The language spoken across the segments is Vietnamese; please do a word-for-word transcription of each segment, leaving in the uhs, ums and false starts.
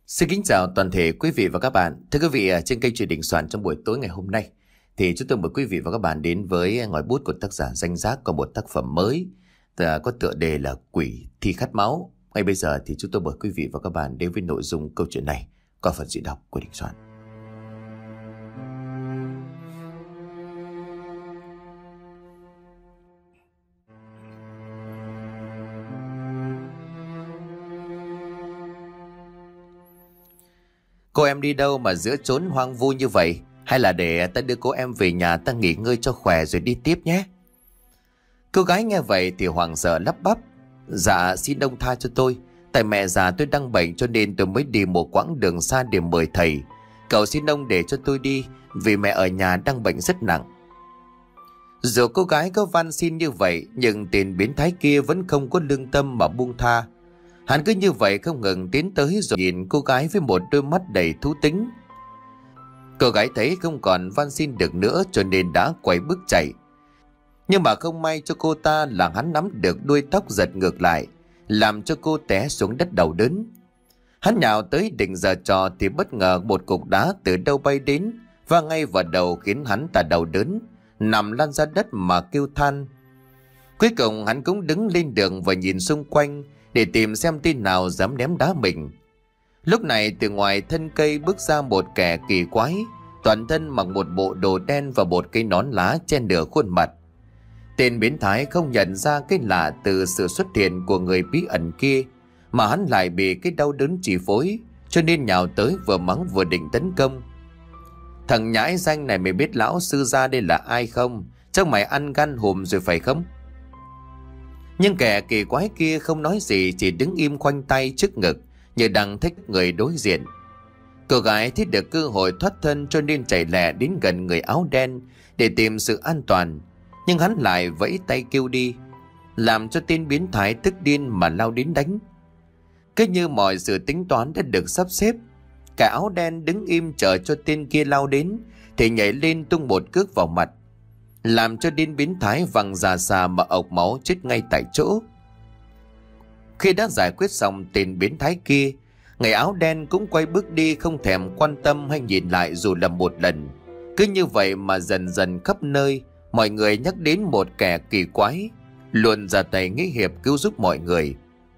Xin kính chào toàn thể quý vị và các bạn. Thưa quý vị, trên kênh Chuyện Đình Soạn trong buổi tối ngày hôm nay thì chúng tôi mời quý vị và các bạn đến với ngòi bút của tác giả Danh Giác có một tác phẩm mới có tựa đề là Quỷ Thi Khát Máu. Ngay bây giờ thì chúng tôi mời quý vị và các bạn đến với nội dung câu chuyện này qua phần diễn đọc của Đình Soạn. Cô em đi đâu mà giữa chốn hoang vu như vậy? Hay là để ta đưa cô em về nhà ta nghỉ ngơi cho khỏe rồi đi tiếp nhé? Cô gái nghe vậy thì hoảng sợ lắp bắp. Dạ xin ông tha cho tôi. Tại mẹ già tôi đang bệnh cho nên tôi mới đi một quãng đường xa để mời thầy. Cậu xin ông để cho tôi đi vì mẹ ở nhà đang bệnh rất nặng. Dù cô gái có van xin như vậy nhưng tên biến thái kia vẫn không có lương tâm mà buông tha. Hắn cứ như vậy không ngừng tiến tới rồi nhìn cô gái với một đôi mắt đầy thú tính. Cô gái thấy không còn van xin được nữa cho nên đã quay bước chạy. Nhưng mà không may cho cô ta là hắn nắm được đuôi tóc giật ngược lại, làm cho cô té xuống đất đau đớn. Hắn nhào tới định giở trò thì bất ngờ một cục đá từ đâu bay đến và ngay vào đầu khiến hắn ta đau đớn, nằm lăn ra đất mà kêu than. Cuối cùng hắn cũng đứng lên đường và nhìn xung quanh để tìm xem tên nào dám ném đá mình. Lúc này từ ngoài thân cây bước ra một kẻ kỳ quái, toàn thân mặc một bộ đồ đen và một cái nón lá che nửa khuôn mặt. Tên biến thái không nhận ra cái lạ từ sự xuất hiện của người bí ẩn kia, mà hắn lại bị cái đau đớn chi phối, cho nên nhào tới vừa mắng vừa định tấn công. Thằng nhãi danh này, mày biết lão sư gia đây là ai không? Chắc mày ăn gan hùm rồi phải không? Nhưng kẻ kỳ quái kia không nói gì, chỉ đứng im khoanh tay trước ngực như đang thách người đối diện. Cô gái thấy được cơ hội thoát thân cho nên chạy lẹ đến gần người áo đen để tìm sự an toàn, nhưng hắn lại vẫy tay kêu đi, làm cho tên biến thái tức điên mà lao đến đánh. Cứ như mọi sự tính toán đã được sắp xếp, kẻ áo đen đứng im chờ cho tên kia lao đến thì nhảy lên tung một cước vào mặt, làm cho tên biến thái văng ra xa mà ộc máu chết ngay tại chỗ. Khi đã giải quyết xong tên biến thái kia, người áo đen cũng quay bước đi, không thèm quan tâm hay nhìn lại dù là một lần. Cứ như vậy mà dần dần khắp nơi mọi người nhắc đến một kẻ kỳ quái luôn ra tay nghĩa hiệp cứu giúp mọi người.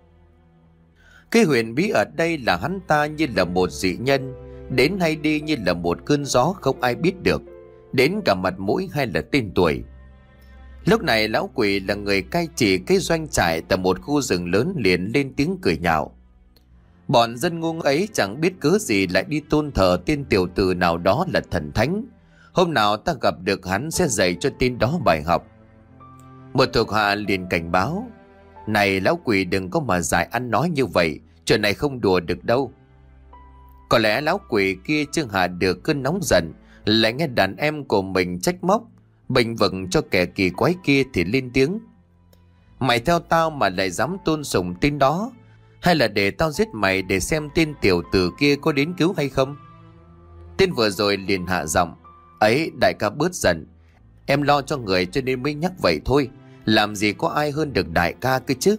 Cái huyền bí ở đây là hắn ta như là một dị nhân, đến hay đi như là một cơn gió không ai biết được, đến cả mặt mũi hay là tên tuổi. Lúc này lão quỷ là người cai trị cái doanh trại tại một khu rừng lớn liền lên tiếng cười nhạo. Bọn dân ngu ấy chẳng biết cớ gì lại đi tôn thờ tên tiểu tử nào đó là thần thánh. Hôm nào ta gặp được hắn sẽ dạy cho tên đó bài học. Một thuộc hạ liền cảnh báo: Này lão quỷ, đừng có mà dại ăn nói như vậy, chuyện này không đùa được đâu. Có lẽ lão quỷ kia chưa hạ được cơn nóng giận, lại nghe đàn em của mình trách móc, bình vững cho kẻ kỳ quái kia thì lên tiếng: Mày theo tao mà lại dám tôn sùng tên đó, hay là để tao giết mày để xem tên tiểu tử kia có đến cứu hay không? Tên vừa rồi liền hạ giọng: Ấy đại ca bớt giận, em lo cho người cho nên mới nhắc vậy thôi, làm gì có ai hơn được đại ca cơ chứ.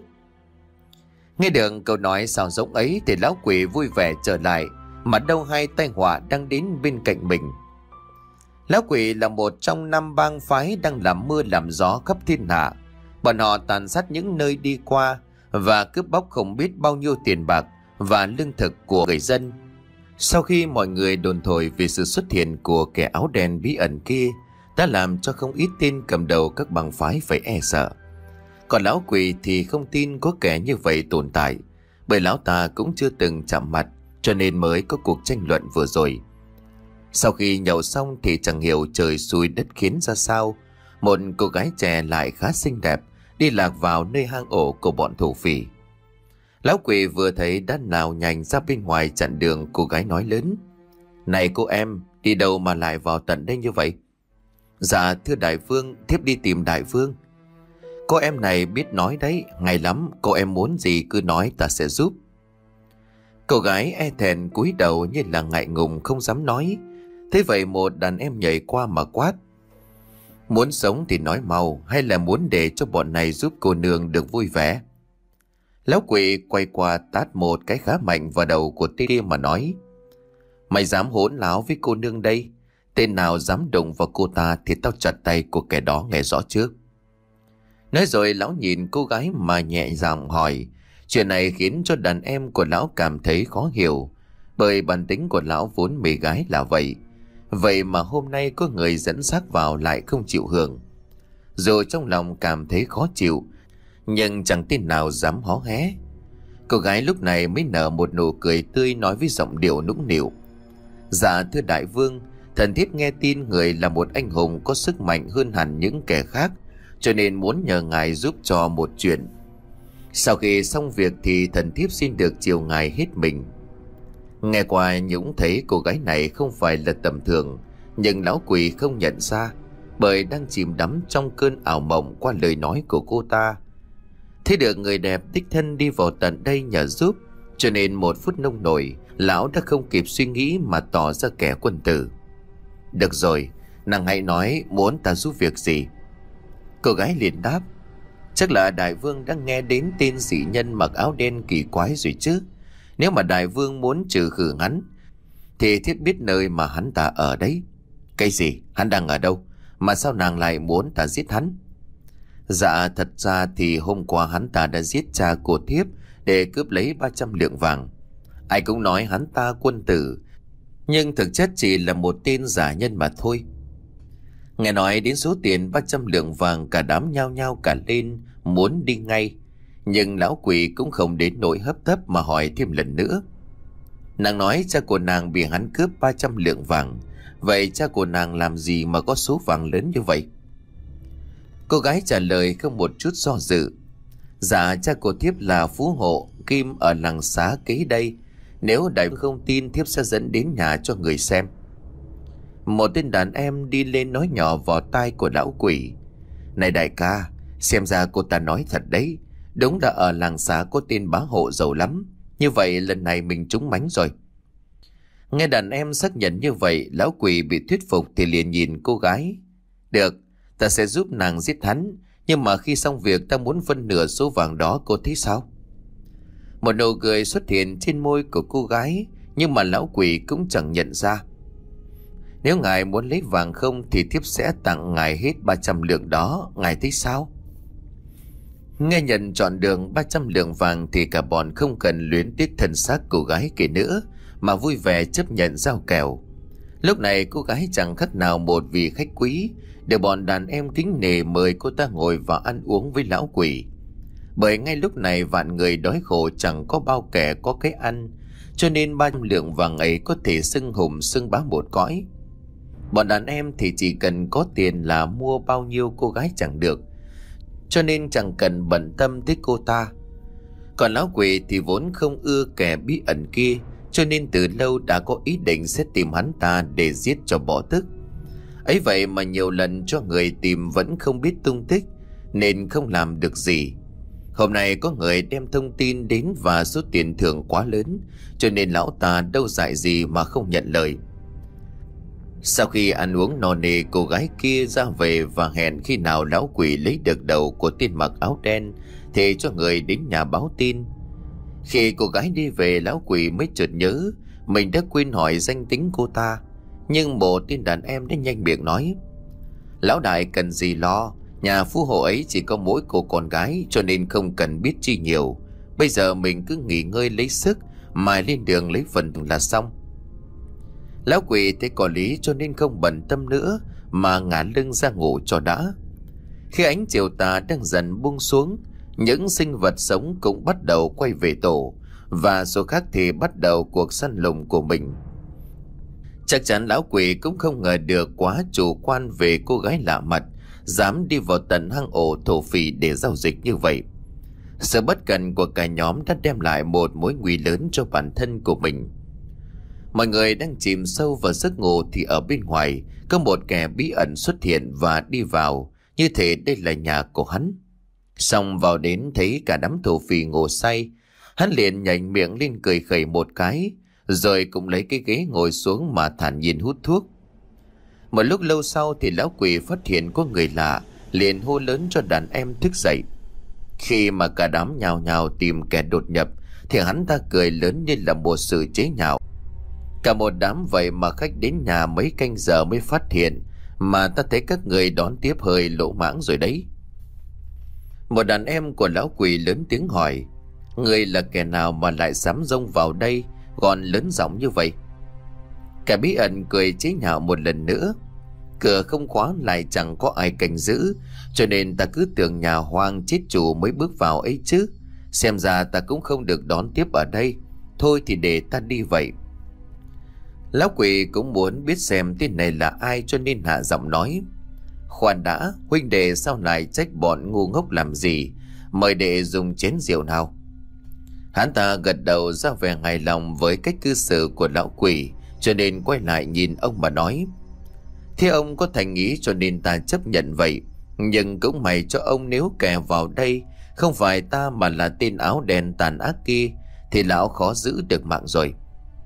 Nghe được câu nói xào rỗng ấy thì lão quỷ vui vẻ trở lại, mà đâu hai tai họa đang đến bên cạnh mình. Lão quỷ là một trong năm bang phái đang làm mưa làm gió khắp thiên hạ. Bọn họ tàn sát những nơi đi qua và cướp bóc không biết bao nhiêu tiền bạc và lương thực của người dân. Sau khi mọi người đồn thổi về sự xuất hiện của kẻ áo đen bí ẩn kia đã làm cho không ít tên cầm đầu các bang phái phải e sợ. Còn lão quỷ thì không tin có kẻ như vậy tồn tại, bởi lão ta cũng chưa từng chạm mặt, cho nên mới có cuộc tranh luận vừa rồi. Sau khi nhậu xong thì chẳng hiểu trời xui đất khiến ra sao, một cô gái trẻ lại khá xinh đẹp đi lạc vào nơi hang ổ của bọn thổ phỉ. Lão quỷ vừa thấy đã nào nhanh ra bên ngoài chặn đường cô gái, nói lớn: Này cô em, đi đâu mà lại vào tận đây như vậy? Dạ thưa đại vương, thiếp đi tìm đại vương. Cô em này biết nói đấy, hay lắm, cô em muốn gì cứ nói ta sẽ giúp. Cô gái e thẹn cúi đầu như là ngại ngùng không dám nói. Thế vậy một đàn em nhảy qua mà quát: Muốn sống thì nói mau, hay là muốn để cho bọn này giúp cô nương được vui vẻ? Lão quỷ quay qua tát một cái khá mạnh vào đầu của tên kia mà nói: Mày dám hỗn láo với cô nương đây? Tên nào dám đụng vào cô ta thì tao chặt tay của kẻ đó nghe rõ trước. Nói rồi lão nhìn cô gái mà nhẹ giọng hỏi. Chuyện này khiến cho đàn em của lão cảm thấy khó hiểu, bởi bản tính của lão vốn mê gái là vậy. Vậy mà hôm nay có người dẫn xác vào lại không chịu hưởng. Dù trong lòng cảm thấy khó chịu, nhưng chẳng tin nào dám hó hé. Cô gái lúc này mới nở một nụ cười tươi, nói với giọng điệu nũng nịu: Dạ thưa đại vương, thần thiếp nghe tin người là một anh hùng có sức mạnh hơn hẳn những kẻ khác, cho nên muốn nhờ ngài giúp cho một chuyện. Sau khi xong việc thì thần thiếp xin được chiều ngài hết mình. Nghe qua Nhũng thấy cô gái này không phải là tầm thường, nhưng lão quỷ không nhận ra, bởi đang chìm đắm trong cơn ảo mộng qua lời nói của cô ta. Thấy được người đẹp đích thân đi vào tận đây nhờ giúp, cho nên một phút nông nổi, lão đã không kịp suy nghĩ mà tỏ ra kẻ quân tử. Được rồi, nàng hãy nói muốn ta giúp việc gì. Cô gái liền đáp: Chắc là đại vương đã nghe đến tên dị nhân mặc áo đen kỳ quái rồi chứ. Nếu mà đại vương muốn trừ khử hắn thì thiếp biết nơi mà hắn ta ở đấy. Cái gì? Hắn đang ở đâu? Mà sao nàng lại muốn ta giết hắn? Dạ thật ra thì hôm qua hắn ta đã giết cha của thiếp để cướp lấy ba trăm lượng vàng. Ai cũng nói hắn ta quân tử, nhưng thực chất chỉ là một tên giả nhân mà thôi. Nghe nói đến số tiền ba trăm lượng vàng, cả đám nhao nhao cả lên muốn đi ngay. Nhưng lão quỷ cũng không đến nỗi hấp tấp mà hỏi thêm lần nữa. Nàng nói cha của nàng bị hắn cướp ba trăm lượng vàng. Vậy cha của nàng làm gì mà có số vàng lớn như vậy? Cô gái trả lời không một chút do dự: Dạ cha của thiếp là phú hộ kim ở làng xá kế đây. Nếu đại vương không tin, thiếp sẽ dẫn đến nhà cho người xem. Một tên đàn em đi lên nói nhỏ vào tai của lão quỷ: Này đại ca, xem ra cô ta nói thật đấy. Đúng là ở làng xá có tên bá hộ giàu lắm. Như vậy lần này mình trúng mánh rồi. Nghe đàn em xác nhận như vậy, lão quỷ bị thuyết phục thì liền nhìn cô gái: Được, ta sẽ giúp nàng giết hắn, nhưng mà khi xong việc ta muốn phân nửa số vàng đó, cô thấy sao? Một nụ cười xuất hiện trên môi của cô gái, nhưng mà lão quỷ cũng chẳng nhận ra. Nếu ngài muốn lấy vàng không thì thiếp sẽ tặng ngài hết ba trăm lượng đó, ngài thấy sao? Nghe nhận chọn đường ba trăm lượng vàng thì cả bọn không cần luyến tiếc thân xác cô gái kia nữa, mà vui vẻ chấp nhận giao kèo. Lúc này cô gái chẳng khác nào một vị khách quý, để bọn đàn em kính nể mời cô ta ngồi và ăn uống với lão quỷ. Bởi ngay lúc này vạn người đói khổ chẳng có bao kẻ có cái ăn, cho nên ba trăm lượng vàng ấy có thể xưng hùng xưng bá một cõi. Bọn đàn em thì chỉ cần có tiền là mua bao nhiêu cô gái chẳng được, cho nên chẳng cần bận tâm tới cô ta. Còn lão quỷ thì vốn không ưa kẻ bí ẩn kia, cho nên từ lâu đã có ý định sẽ tìm hắn ta để giết cho bỏ tức. Ấy vậy mà nhiều lần cho người tìm vẫn không biết tung tích, nên không làm được gì. Hôm nay có người đem thông tin đến và số tiền thưởng quá lớn, cho nên lão ta đâu dại gì mà không nhận lời. Sau khi ăn uống no nê, cô gái kia ra về và hẹn khi nào lão quỷ lấy được đầu của tên mặc áo đen thì cho người đến nhà báo tin. Khi cô gái đi về, lão quỷ mới chợt nhớ mình đã quên hỏi danh tính cô ta. Nhưng một tên đàn em đã nhanh miệng nói: Lão đại cần gì lo, nhà phú hộ ấy chỉ có mỗi cô con gái, cho nên không cần biết chi nhiều. Bây giờ mình cứ nghỉ ngơi lấy sức, mai lên đường lấy phần là xong. Lão quỷ thấy có lý cho nên không bận tâm nữa, mà ngả lưng ra ngủ cho đã. Khi ánh chiều tà đang dần buông xuống, những sinh vật sống cũng bắt đầu quay về tổ, và số khác thì bắt đầu cuộc săn lùng của mình. Chắc chắn lão quỷ cũng không ngờ được quá chủ quan về cô gái lạ mặt, dám đi vào tận hang ổ thổ phỉ để giao dịch như vậy. Sự bất cẩn của cả nhóm đã đem lại một mối nguy lớn cho bản thân của mình. Mọi người đang chìm sâu vào giấc ngủ thì ở bên ngoài có một kẻ bí ẩn xuất hiện và đi vào, như thể đây là nhà của hắn. Xong vào đến thấy cả đám thổ phỉ ngủ say, hắn liền nhảy miệng lên cười khẩy một cái, rồi cũng lấy cái ghế ngồi xuống mà thản nhiên hút thuốc. Một lúc lâu sau thì lão quỷ phát hiện có người lạ, liền hô lớn cho đàn em thức dậy. Khi mà cả đám nhào nhào tìm kẻ đột nhập thì hắn ta cười lớn như là một sự chế nhạo. Cả một đám vậy mà khách đến nhà mấy canh giờ mới phát hiện, mà ta thấy các người đón tiếp hơi lỗ mãng rồi đấy. Một đàn em của lão quỷ lớn tiếng hỏi: người là kẻ nào mà lại dám xông vào đây gòn lớn giọng như vậy? Kẻ bí ẩn cười chế nhạo một lần nữa: cửa không khóa lại chẳng có ai canh giữ, cho nên ta cứ tưởng nhà hoang chết chủ mới bước vào ấy chứ. Xem ra ta cũng không được đón tiếp ở đây. Thôi thì để ta đi vậy. Lão quỷ cũng muốn biết xem tên này là ai, cho nên hạ giọng nói: khoan đã, huynh đệ sao lại trách bọn ngu ngốc làm gì? Mời đệ dùng chén rượu nào. Hắn ta gật đầu ra vẻ hài lòng với cách cư xử của lão quỷ, cho nên quay lại nhìn ông mà nói: thế ông có thành ý cho nên ta chấp nhận vậy. Nhưng cũng may cho ông, nếu kẻ vào đây không phải ta mà là tên áo đen tàn ác kia thì lão khó giữ được mạng rồi.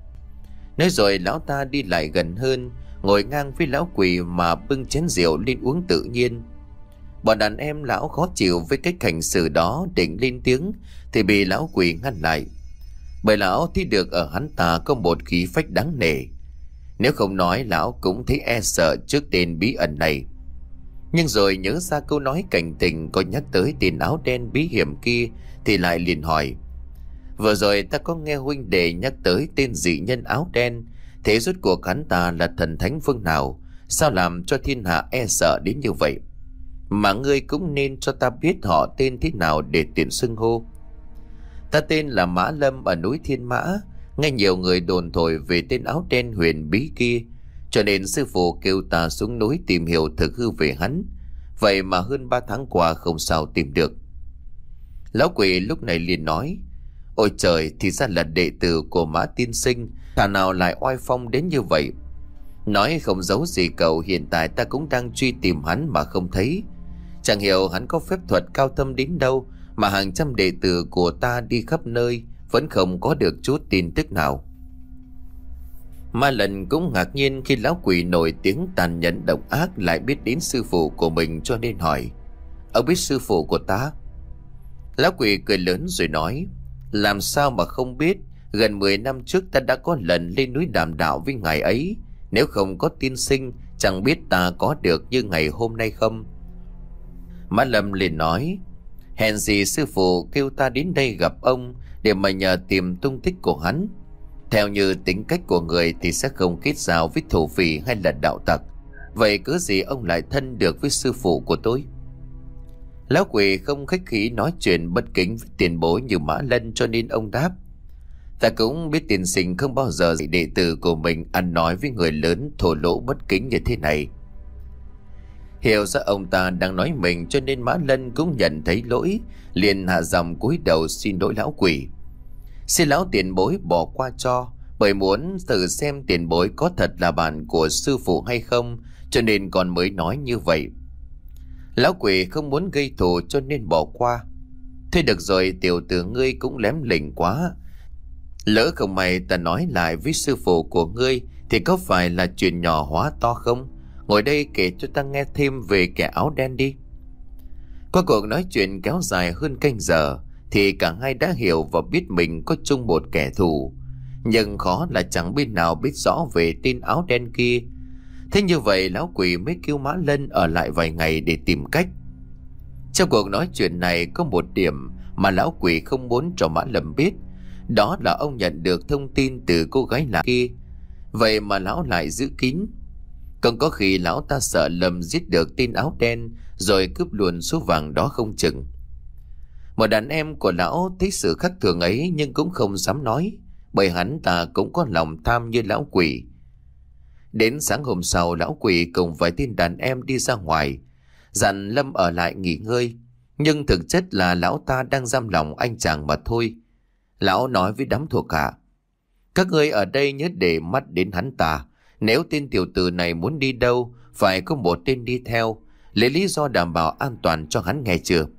Nói rồi lão ta đi lại gần hơn, ngồi ngang với lão quỷ mà bưng chén rượu lên uống tự nhiên. Bọn đàn em lão khó chịu với cách hành xử đó, định lên tiếng thì bị lão quỷ ngăn lại. Bởi lão thấy được ở hắn ta có một khí phách đáng nể. Nếu không nói lão cũng thấy e sợ trước tên bí ẩn này. Nhưng rồi nhớ ra câu nói cảnh tình có nhắc tới tên áo đen bí hiểm kia thì lại liền hỏi: vừa rồi ta có nghe huynh đệ nhắc tới tên dị nhân áo đen, thế rốt cuộc hắn ta là thần thánh phương nào, sao làm cho thiên hạ e sợ đến như vậy? Mà ngươi cũng nên cho ta biết họ tên thế nào để tiện xưng hô. Ta tên là Mã Lâm ở núi Thiên Mã. Nghe nhiều người đồn thổi về tên áo đen huyền bí kia, cho nên sư phụ kêu ta xuống núi tìm hiểu thực hư về hắn. Vậy mà hơn ba tháng qua không sao tìm được. Lão quỷ lúc này liền nói: ôi trời, thì ra là đệ tử của Mã tiên sinh, thà nào lại oai phong đến như vậy. Nói không giấu gì cậu, hiện tại ta cũng đang truy tìm hắn mà không thấy. Chẳng hiểu hắn có phép thuật cao thâm đến đâu mà hàng trăm đệ tử của ta đi khắp nơi vẫn không có được chút tin tức nào. Ma Lần cũng ngạc nhiên khi lão quỷ nổi tiếng tàn nhẫn độc ác lại biết đến sư phụ của mình, cho nên hỏi: ông biết sư phụ của ta? Lão quỷ cười lớn rồi nói: làm sao mà không biết, gần mười năm trước ta đã có lần lên núi đàm đạo với ngài ấy. Nếu không có tiên sinh, chẳng biết ta có được như ngày hôm nay không. Mã Lâm liền nói: hèn gì sư phụ kêu ta đến đây gặp ông để mà nhờ tìm tung tích của hắn. Theo như tính cách của người thì sẽ không kết giao với thổ phỉ hay là đạo tặc. Vậy cớ gì ông lại thân được với sư phụ của tôi? Lão quỷ không khách khí nói chuyện bất kính với tiền bối như Mã Lân, cho nên ông đáp: ta cũng biết tiên sinh không bao giờ dạy đệ tử của mình ăn nói với người lớn thổ lỗ bất kính như thế này. Hiểu ra ông ta đang nói mình, cho nên Mã Lân cũng nhận thấy lỗi, liền hạ giọng cúi đầu xin lỗi lão quỷ. Xin lão tiền bối bỏ qua cho, bởi muốn thử xem tiền bối có thật là bạn của sư phụ hay không, cho nên còn mới nói như vậy. Lão quỷ không muốn gây thù cho nên bỏ qua. Thôi được rồi, tiểu tử ngươi cũng lém lỉnh quá. Lỡ không may ta nói lại với sư phụ của ngươi thì có phải là chuyện nhỏ hóa to không? Ngồi đây kể cho ta nghe thêm về kẻ áo đen đi. Qua cuộc nói chuyện kéo dài hơn canh giờ thì cả hai đã hiểu và biết mình có chung một kẻ thù. Nhưng khó là chẳng bên nào biết rõ về tên áo đen kia. Thế như vậy lão quỷ mới kêu Mã Lân ở lại vài ngày để tìm cách. Trong cuộc nói chuyện này có một điểm mà lão quỷ không muốn cho Mã Lâm biết. Đó là ông nhận được thông tin từ cô gái lạ kia. Vậy mà lão lại giữ kín. Còn có khi lão ta sợ Lâm giết được tên áo đen rồi cướp luôn số vàng đó không chừng. Một đàn em của lão thấy sự khác thường ấy nhưng cũng không dám nói, bởi hắn ta cũng có lòng tham như lão quỷ. Đến sáng hôm sau, lão quỷ cùng vài tên đàn em đi ra ngoài, dặn Lâm ở lại nghỉ ngơi. Nhưng thực chất là lão ta đang giam lòng anh chàng mà thôi. Lão nói với đám thuộc hạ: các ngươi ở đây nhớ để mắt đến hắn ta. Nếu tên tiểu tử này muốn đi đâu, phải có một tên đi theo, lấy lý do đảm bảo an toàn cho hắn, nghe chưa?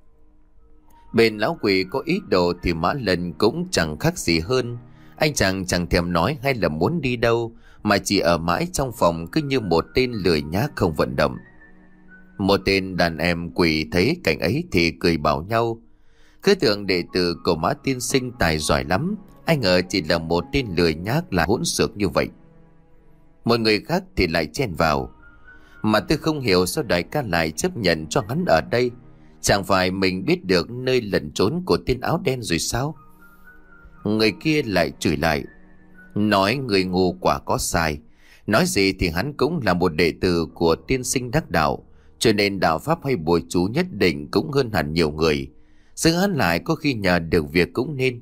Bên lão quỷ có ý đồ thì Mã Lân cũng chẳng khác gì hơn. Anh chàng chẳng thèm nói hay là muốn đi đâu, mà chỉ ở mãi trong phòng cứ như một tên lười nhác không vận động. Một tên đàn em quỷ thấy cảnh ấy thì cười bảo nhau: Cứ tưởng đệ tử của Mã tiên sinh tài giỏi lắm, ai ngờ chỉ là một tên lười nhác là hỗn xược như vậy. Một người khác thì lại chen vào: Mà tôi không hiểu sao đại ca lại chấp nhận cho hắn ở đây. Chẳng phải mình biết được nơi lẩn trốn của tên áo đen rồi sao? Người kia lại chửi lại: Nói người ngu quả có sai. Nói gì thì hắn cũng là một đệ tử của tiên sinh đắc đạo, cho nên đạo pháp hay bùa chú nhất định cũng hơn hẳn nhiều người. Giữ hắn lại có khi nhờ được việc cũng nên.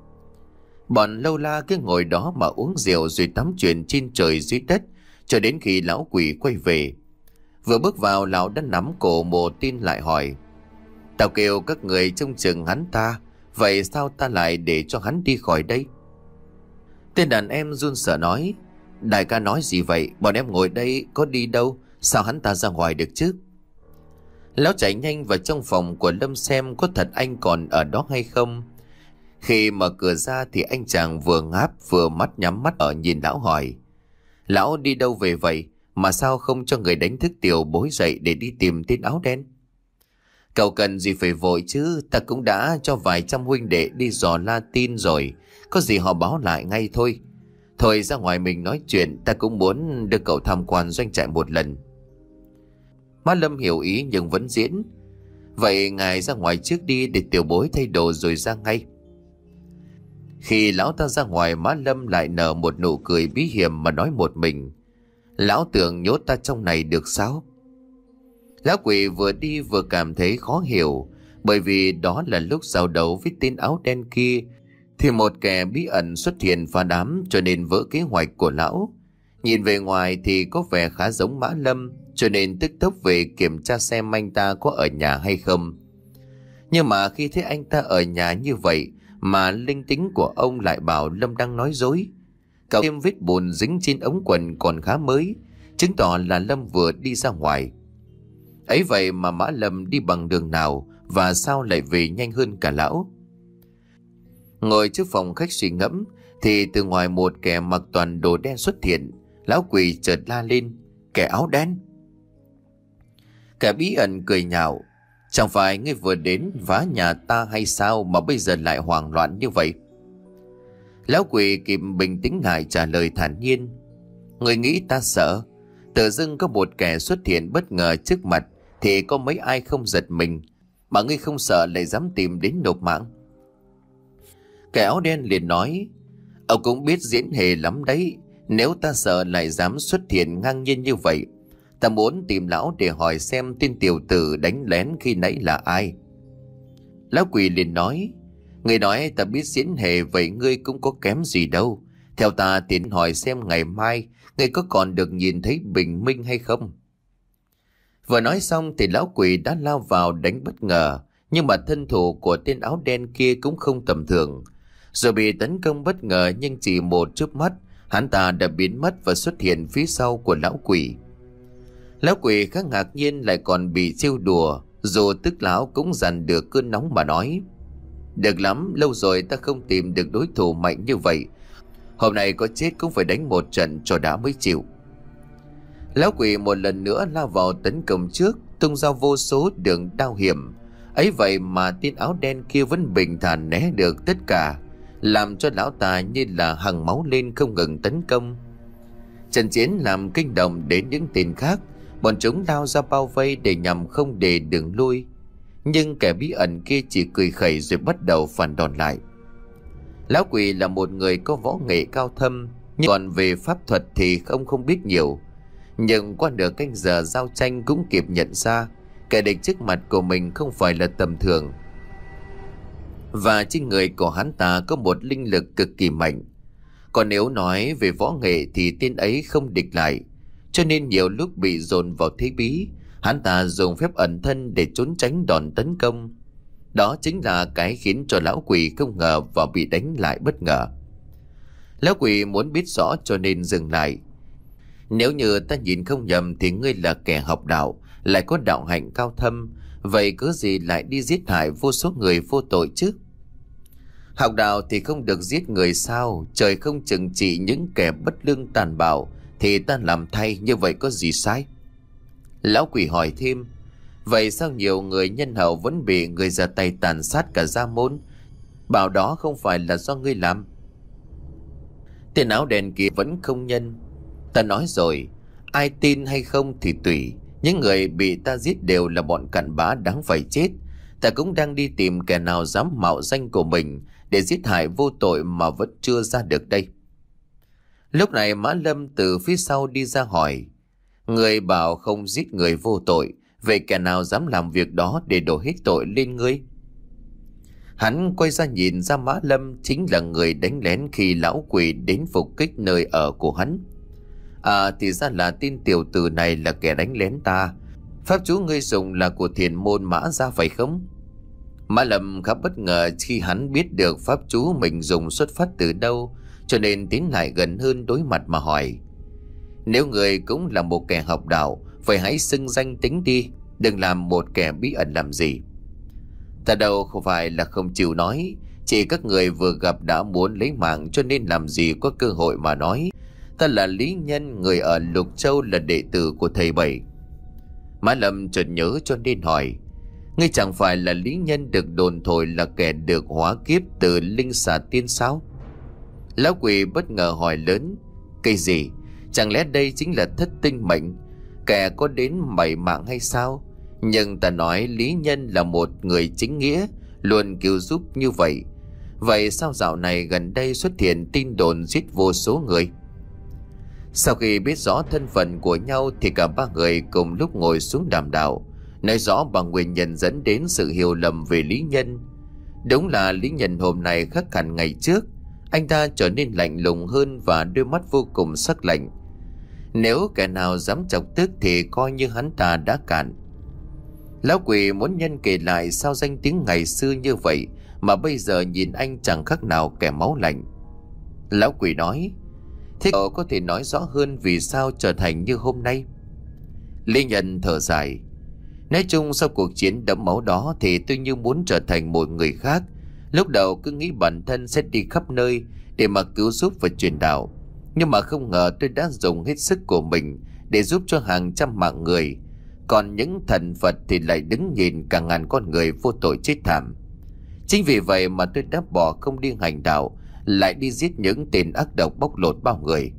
Bọn lâu la cứ ngồi đó mà uống rượu rồi tám chuyện trên trời dưới đất, cho đến khi lão quỷ quay về. Vừa bước vào, lão đã nắm cổ Mộ Tin lại hỏi: Tao kêu các người trông chừng hắn ta, vậy sao ta lại để cho hắn đi khỏi đây? Tên đàn em run sợ nói: Đại ca nói gì vậy? Bọn em ngồi đây có đi đâu, sao hắn ta ra ngoài được chứ? Lão chạy nhanh vào trong phòng của Lâm xem có thật anh còn ở đó hay không. Khi mở cửa ra thì anh chàng vừa ngáp vừa mắt nhắm mắt ở nhìn lão hỏi: Lão đi đâu về vậy, mà sao không cho người đánh thức tiểu bối dậy để đi tìm tên áo đen? Cậu cần gì phải vội chứ, ta cũng đã cho vài trăm huynh đệ đi dò la tin rồi, có gì họ báo lại ngay thôi. Thôi ra ngoài mình nói chuyện, ta cũng muốn đưa cậu tham quan doanh trại một lần. Má Lâm hiểu ý nhưng vẫn diễn: Vậy ngài ra ngoài trước đi để tiểu bối thay đồ rồi ra ngay. Khi lão ta ra ngoài, Má Lâm lại nở một nụ cười bí hiểm mà nói một mình: Lão tưởng nhốt ta trong này được sao? Lão quỷ vừa đi vừa cảm thấy khó hiểu, bởi vì đó là lúc giao đấu với tên áo đen kia thì một kẻ bí ẩn xuất hiện phá đám, cho nên vỡ kế hoạch của lão. Nhìn về ngoài thì có vẻ khá giống Mã Lâm, cho nên tức tốc về kiểm tra xem anh ta có ở nhà hay không. Nhưng mà khi thấy anh ta ở nhà như vậy mà linh tính của ông lại bảo Lâm đang nói dối. Cậu thêm vết bùn dính trên ống quần còn khá mới, chứng tỏ là Lâm vừa đi ra ngoài. Ấy vậy mà Mã Lâm đi bằng đường nào và sao lại về nhanh hơn cả lão? Ngồi trước phòng khách suy ngẫm thì từ ngoài một kẻ mặc toàn đồ đen xuất hiện. Lão quỷ chợt la lên: Kẻ áo đen! Kẻ bí ẩn cười nhạo: Chẳng phải ngươi vừa đến phá nhà ta hay sao mà bây giờ lại hoảng loạn như vậy? Lão quỷ kịp bình tĩnh lại trả lời thản nhiên: Ngươi nghĩ ta sợ? Tự dưng có một kẻ xuất hiện bất ngờ trước mặt thì có mấy ai không giật mình, mà ngươi không sợ lại dám tìm đến nộp mạng? Kẻ áo đen liền nói: Ông cũng biết diễn hề lắm đấy. Nếu ta sợ lại dám xuất hiện ngang nhiên như vậy. Ta muốn tìm lão để hỏi xem tên tiểu tử đánh lén khi nãy là ai. Lão quỷ liền nói: Người nói ta biết diễn hề, vậy ngươi cũng có kém gì đâu. Theo ta tiến hỏi xem ngày mai ngươi có còn được nhìn thấy bình minh hay không. Vừa nói xong thì lão quỷ đã lao vào đánh bất ngờ, nhưng mà thân thủ của tên áo đen kia cũng không tầm thường. Rồi bị tấn công bất ngờ, nhưng chỉ một chớp mắt hắn ta đã biến mất và xuất hiện phía sau của lão quỷ. Lão quỷ khá ngạc nhiên lại còn bị trêu đùa, dù tức lão cũng dằn được cơn nóng mà nói: Được lắm, lâu rồi ta không tìm được đối thủ mạnh như vậy. Hôm nay có chết cũng phải đánh một trận cho đã mới chịu. Lão quỷ một lần nữa lao vào tấn công trước, tung ra vô số đường đao hiểm. Ấy vậy mà tên áo đen kia vẫn bình thản né được tất cả, làm cho lão ta như là hằng máu lên không ngừng tấn công. Trận chiến làm kinh động đến những tên khác, bọn chúng lao ra bao vây để nhằm không để đường lui. Nhưng kẻ bí ẩn kia chỉ cười khẩy rồi bắt đầu phản đòn lại. Lão quỷ là một người có võ nghệ cao thâm, nhưng còn về pháp thuật thì ông không biết nhiều. Nhưng qua nửa canh giờ giao tranh cũng kịp nhận ra kẻ địch trước mặt của mình không phải là tầm thường, và trên người của hắn ta có một linh lực cực kỳ mạnh. Còn nếu nói về võ nghệ thì tên ấy không địch lại, cho nên nhiều lúc bị dồn vào thế bí, hắn ta dùng phép ẩn thân để trốn tránh đòn tấn công. Đó chính là cái khiến cho lão quỷ không ngờ và bị đánh lại bất ngờ. Lão quỷ muốn biết rõ cho nên dừng lại. Nếu như ta nhìn không nhầm thì ngươi là kẻ học đạo, lại có đạo hạnh cao thâm, vậy cớ gì lại đi giết hại vô số người vô tội chứ? Học đạo thì không được giết người sao? Trời không trừng trị những kẻ bất lương tàn bạo thì ta làm thay, như vậy có gì sai? Lão quỷ hỏi thêm: Vậy sao nhiều người nhân hậu vẫn bị người ra tay tàn sát cả gia môn? Bảo đó không phải là do ngươi làm. Tên áo đen kia vẫn không nhân. Ta nói rồi, ai tin hay không thì tùy. Những người bị ta giết đều là bọn cặn bã đáng phải chết. Ta cũng đang đi tìm kẻ nào dám mạo danh của mình để giết hại vô tội mà vẫn chưa ra được đây. Lúc này Mã Lâm từ phía sau đi ra hỏi: Người bảo không giết người vô tội, vậy kẻ nào dám làm việc đó để đổ hết tội lên ngươi? Hắn quay ra nhìn ra Mã Lâm chính là người đánh lén khi lão quỷ đến phục kích nơi ở của hắn. À, thì ra là tên tiểu tử này là kẻ đánh lén ta. Pháp chú ngươi dùng là của thiền môn Mã gia phải không? Mã Lâm khá bất ngờ khi hắn biết được pháp chú mình dùng xuất phát từ đâu, cho nên tiến lại gần hơn đối mặt mà hỏi: Nếu người cũng là một kẻ học đạo, vậy hãy xưng danh tính đi, đừng làm một kẻ bí ẩn làm gì. Ta đâu không phải là không chịu nói, chỉ các người vừa gặp đã muốn lấy mạng cho nên làm gì có cơ hội mà nói. Ta là Lý Nhân, người ở Lục Châu, là đệ tử của thầy Bảy. Mã Lâm chợt nhớ cho nên hỏi: Ngươi chẳng phải là Lý Nhân được đồn thổi là kẻ được hóa kiếp từ linh xà tiên sao? Lão quỷ bất ngờ hỏi lớn: Cái gì? Chẳng lẽ đây chính là thất tinh mệnh, kẻ có đến bảy mạng hay sao? Nhưng ta nói Lý Nhân là một người chính nghĩa, luôn cứu giúp như vậy. Vậy sao dạo này gần đây xuất hiện tin đồn giết vô số người? Sau khi biết rõ thân phận của nhau thì cả ba người cùng lúc ngồi xuống đàm đạo, nói rõ bằng nguyên nhân dẫn đến sự hiểu lầm về Lý Nhân. Đúng là Lý Nhân hôm nay khác hẳn ngày trước. Anh ta trở nên lạnh lùng hơn và đôi mắt vô cùng sắc lạnh. Nếu kẻ nào dám chọc tức thì coi như hắn ta đã cản. Lão quỷ muốn nhân kể lại sao danh tiếng ngày xưa như vậy mà bây giờ nhìn anh chẳng khác nào kẻ máu lạnh. Lão quỷ nói: Thế cậu có thể nói rõ hơn vì sao trở thành như hôm nay? Lý Nhân thở dài: Nói chung sau cuộc chiến đẫm máu đó thì tôi như muốn trở thành một người khác. Lúc đầu cứ nghĩ bản thân sẽ đi khắp nơi để mà cứu giúp và truyền đạo, nhưng mà không ngờ tôi đã dùng hết sức của mình để giúp cho hàng trăm mạng người. Còn những thần Phật thì lại đứng nhìn cả ngàn con người vô tội chết thảm. Chính vì vậy mà tôi đã bỏ không đi hành đạo, lại đi giết những tên ác độc bóc lột bao người.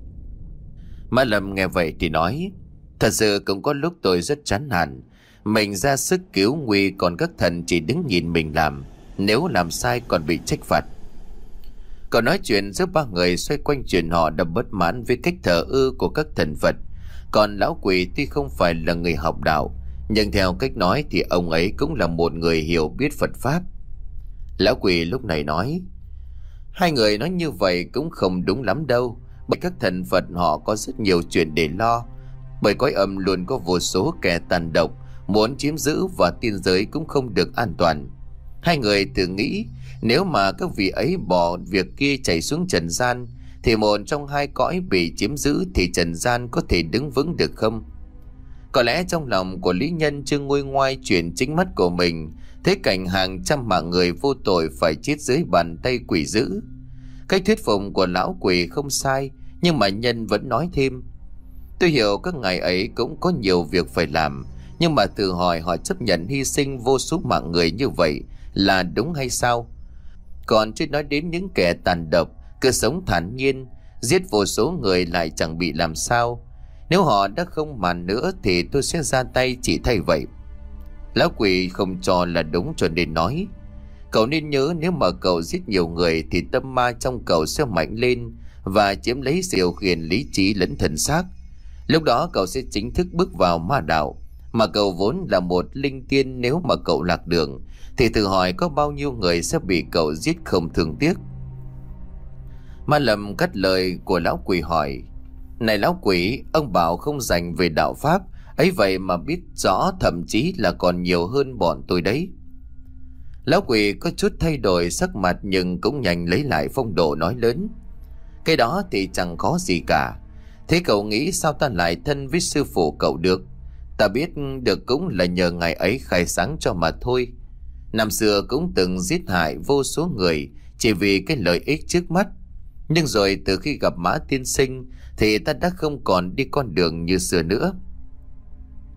Mã Lâm nghe vậy thì nói: Thật sự cũng có lúc tôi rất chán nản. Mình ra sức cứu nguy, còn các thần chỉ đứng nhìn mình làm. Nếu làm sai còn bị trách phạt. Còn nói chuyện giữa ba người xoay quanh chuyện họ đã bất mãn với cách thờ ơ của các thần Phật. Còn lão quỷ tuy không phải là người học đạo, nhưng theo cách nói thì ông ấy cũng là một người hiểu biết Phật Pháp. Lão quỷ lúc này nói: Hai người nói như vậy cũng không đúng lắm đâu. Bởi các thần Phật họ có rất nhiều chuyện để lo. Bởi cõi âm luôn có vô số kẻ tàn độc muốn chiếm giữ, và tiên giới cũng không được an toàn. Hai người tự nghĩ, nếu mà các vị ấy bỏ việc kia chạy xuống trần gian thì một trong hai cõi bị chiếm giữ thì trần gian có thể đứng vững được không? Có lẽ trong lòng của Lý Nhân chưa nguôi ngoai chuyện chính mắt của mình thấy cảnh hàng trăm mạng người vô tội phải chết dưới bàn tay quỷ dữ. Cách thuyết phục của lão quỷ không sai, nhưng mà Nhân vẫn nói thêm: Tôi hiểu các ngài ấy cũng có nhiều việc phải làm, nhưng mà tự hỏi họ chấp nhận hy sinh vô số mạng người như vậy là đúng hay sao? Còn chưa nói đến những kẻ tàn độc cứ sống thản nhiên giết vô số người lại chẳng bị làm sao. Nếu họ đã không màn nữa thì tôi sẽ ra tay chỉ thay vậy. Lão quỷ không cho là đúng cho nên nói: Cậu nên nhớ, nếu mà cậu giết nhiều người thì tâm ma trong cậu sẽ mạnh lên và chiếm lấy sự điều khiển lý trí lẫn thần xác. Lúc đó cậu sẽ chính thức bước vào ma đạo. Mà cậu vốn là một linh tiên, nếu mà cậu lạc đường thì thử hỏi có bao nhiêu người sẽ bị cậu giết không thương tiếc. Ma Lâm cắt lời của lão quỷ hỏi: Này lão quỷ, ông bảo không dành về đạo pháp ấy vậy mà biết rõ, thậm chí là còn nhiều hơn bọn tôi đấy. Lão quỷ có chút thay đổi sắc mặt nhưng cũng nhanh lấy lại phong độ nói lớn: Cái đó thì chẳng có gì cả. Thế cậu nghĩ sao ta lại thân với sư phụ cậu được? Ta biết được cũng là nhờ ngài ấy khai sáng cho mà thôi. Năm xưa cũng từng giết hại vô số người chỉ vì cái lợi ích trước mắt. Nhưng rồi từ khi gặp Mã tiên sinh thì ta đã không còn đi con đường như xưa nữa.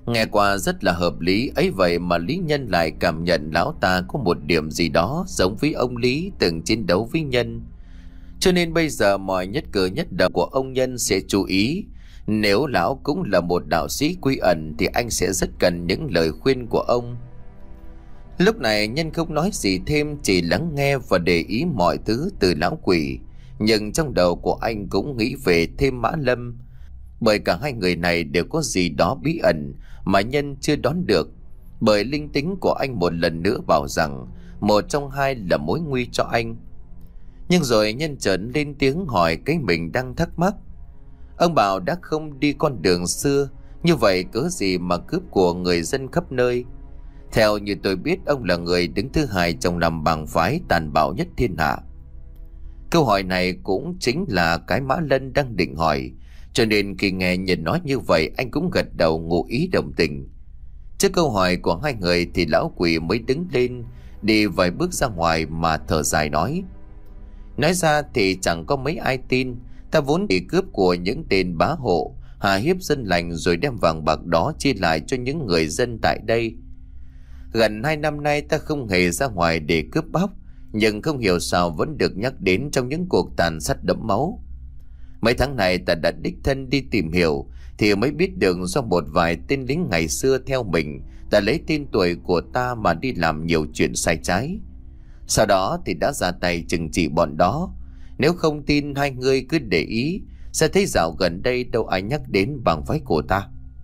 Nghe qua rất là hợp lý, ấy vậy mà Lý Nhân lại cảm nhận lão ta có một điểm gì đó giống với ông Lý từng chiến đấu với Nhân. Cho nên bây giờ mọi nhất cử nhất động của ông Nhân sẽ chú ý. Nếu lão cũng là một đạo sĩ quy ẩn thì anh sẽ rất cần những lời khuyên của ông. Lúc này Nhân không nói gì thêm, chỉ lắng nghe và để ý mọi thứ từ lão quỷ. Nhưng trong đầu của anh cũng nghĩ về thêm Mã Lâm, bởi cả hai người này đều có gì đó bí ẩn mà Nhân chưa đoán được. Bởi linh tính của anh một lần nữa bảo rằng một trong hai là mối nguy cho anh. Nhưng rồi Nhân chợt lên tiếng hỏi cái mình đang thắc mắc. Ông bảo đã không đi con đường xưa, như vậy cớ gì mà cướp của người dân khắp nơi? Theo như tôi biết, ông là người đứng thứ hai trong năm bang phái tàn bạo nhất thiên hạ. Câu hỏi này cũng chính là cái Mã Lân đang định hỏi, cho nên khi nghe Nhân nói như vậy, anh cũng gật đầu ngụ ý đồng tình. Trước câu hỏi của hai người thì lão quỷ mới đứng lên, đi vài bước ra ngoài mà thở dài nói. Nói ra thì chẳng có mấy ai tin. Ta vốn bị cướp của những tên bá hộ, hà hiếp dân lành rồi đem vàng bạc đó chia lại cho những người dân tại đây. Gần hai năm nay ta không hề ra ngoài để cướp bóc, nhưng không hiểu sao vẫn được nhắc đến trong những cuộc tàn sát đẫm máu. Mấy tháng này ta đã đích thân đi tìm hiểu thì mới biết được do một vài tên lính ngày xưa theo mình đã lấy tên tuổi của ta mà đi làm nhiều chuyện sai trái. Sau đó thì đã ra tay trừng trị bọn đó. Nếu không tin hai người cứ để ý, sẽ thấy dạo gần đây đâu ai nhắc đến bang phái của ta.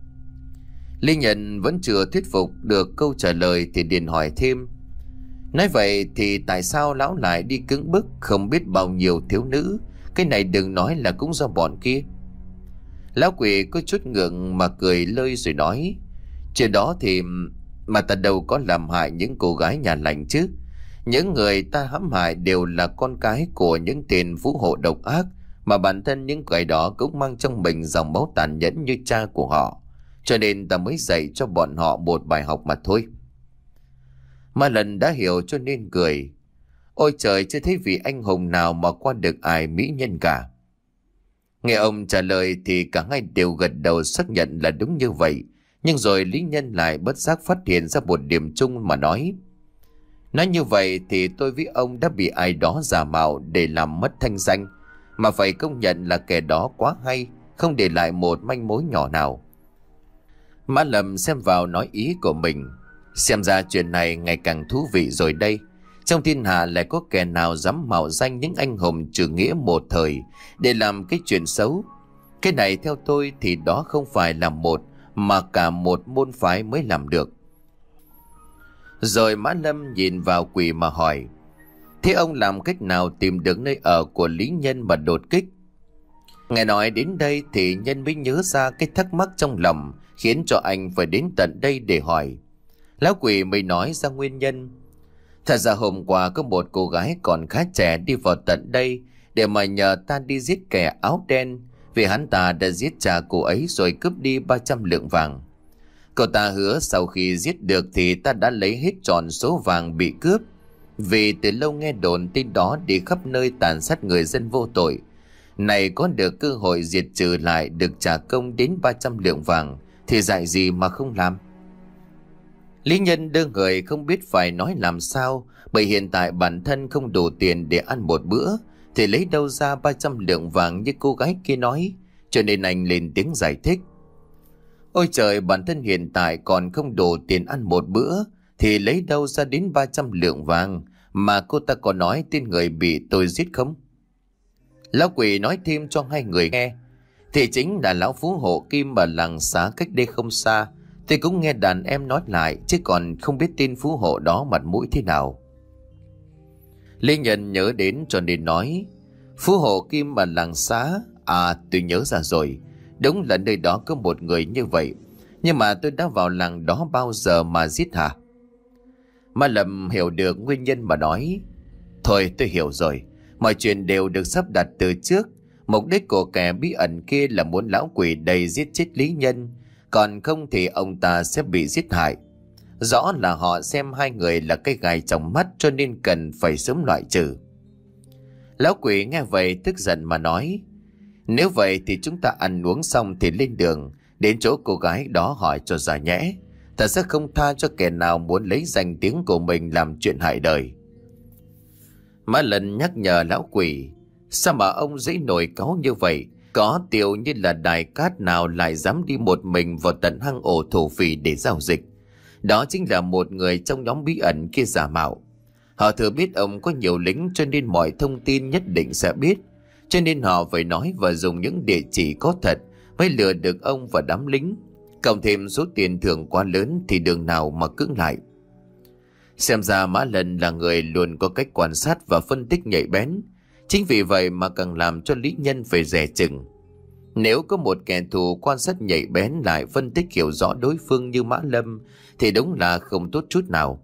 Lý Nhân vẫn chưa thuyết phục được câu trả lời thì liền hỏi thêm. Nói vậy thì tại sao lão lại đi cưỡng bức không biết bao nhiêu thiếu nữ? Cái này đừng nói là cũng do bọn kia. Lão quỷ có chút ngượng mà cười lơi rồi nói. Chuyện đó thì mà ta đâu có làm hại những cô gái nhà lành chứ. Những người ta hãm hại đều là con cái của những tên phú hộ độc ác, mà bản thân những kẻ đó cũng mang trong mình dòng máu tàn nhẫn như cha của họ. Cho nên ta mới dạy cho bọn họ một bài học mà thôi. Mà lần đã hiểu cho nên cười. Ôi trời, chưa thấy vị anh hùng nào mà qua được ai mỹ nhân cả. Nghe ông trả lời thì cả hai đều gật đầu xác nhận là đúng như vậy. Nhưng rồi Lý Nhân lại bất giác phát hiện ra một điểm chung mà nói. Nói như vậy thì tôi với ông đã bị ai đó giả mạo để làm mất thanh danh. Mà phải công nhận là kẻ đó quá hay, không để lại một manh mối nhỏ nào. Mã Lâm xem vào nói ý của mình. Xem ra chuyện này ngày càng thú vị rồi đây. Trong thiên hạ lại có kẻ nào dám mạo danh những anh hùng trừ nghĩa một thời để làm cái chuyện xấu. Cái này theo tôi thì đó không phải là một mà cả một môn phái mới làm được. Rồi Mã Lâm nhìn vào quỷ mà hỏi. Thế ông làm cách nào tìm được nơi ở của Lý Nhân mà đột kích? Nghe nói đến đây thì Nhân mới nhớ ra cái thắc mắc trong lòng, khiến cho anh phải đến tận đây để hỏi. Lão quỷ mới nói ra nguyên nhân. Thật ra hôm qua có một cô gái còn khá trẻ đi vào tận đây để mà nhờ ta đi giết kẻ áo đen, vì hắn ta đã giết cha cô ấy rồi cướp đi ba trăm lượng vàng. Cậu ta hứa sau khi giết được thì ta đã lấy hết trọn số vàng bị cướp, vì từ lâu nghe đồn tin đó đi khắp nơi tàn sát người dân vô tội. Này có được cơ hội diệt trừ lại được trả công đến ba trăm lượng vàng thì dạy gì mà không làm. Lý Nhân đưa người không biết phải nói làm sao, bởi hiện tại bản thân không đủ tiền để ăn một bữa thì lấy đâu ra ba trăm lượng vàng như cô gái kia nói, cho nên anh lên tiếng giải thích. Ôi trời, bản thân hiện tại còn không đủ tiền ăn một bữa thì lấy đâu ra đến ba trăm lượng vàng, mà cô ta có nói tên người bị tôi giết không? Lão quỷ nói thêm cho hai người nghe. Thì chính là lão phú hộ Kim ở làng Xá cách đây không xa. Tôi cũng nghe đàn em nói lại, chứ còn không biết tên phú hộ đó mặt mũi thế nào. Lê Nhân nhớ đến cho nên nói. Phú hộ Kim ở làng Xá. À, tôi nhớ ra rồi. Đúng là nơi đó có một người như vậy. Nhưng mà tôi đã vào làng đó bao giờ mà giết hả? Mà Lâm hiểu được nguyên nhân mà nói. Thôi tôi hiểu rồi. Mọi chuyện đều được sắp đặt từ trước. Mục đích của kẻ bí ẩn kia là muốn lão quỷ đầy giết chết Lý Nhân. Còn không thì ông ta sẽ bị giết hại. Rõ là họ xem hai người là cái gai trong mắt, cho nên cần phải sớm loại trừ. Lão quỷ nghe vậy tức giận mà nói. Nếu vậy thì chúng ta ăn uống xong thì lên đường. Đến chỗ cô gái đó hỏi cho ra nhẽ. Ta sẽ không tha cho kẻ nào muốn lấy danh tiếng của mình làm chuyện hại đời. Mã Lân nhắc nhở lão quỷ. Sao mà ông dễ nổi cáu như vậy? Có tiểu như là đài cát nào lại dám đi một mình vào tận hang ổ thổ phỉ để giao dịch? Đó chính là một người trong nhóm bí ẩn kia giả mạo. Họ thừa biết ông có nhiều lính cho nên mọi thông tin nhất định sẽ biết. Cho nên họ phải nói và dùng những địa chỉ có thật mới lừa được ông và đám lính. Cộng thêm số tiền thưởng quá lớn thì đường nào mà cưỡng lại. Xem ra Mã Lân là người luôn có cách quan sát và phân tích nhạy bén. Chính vì vậy mà càng làm cho Lý Nhân phải dè chừng. Nếu có một kẻ thù quan sát nhạy bén lại phân tích hiểu rõ đối phương như Mã Lâm thì đúng là không tốt chút nào.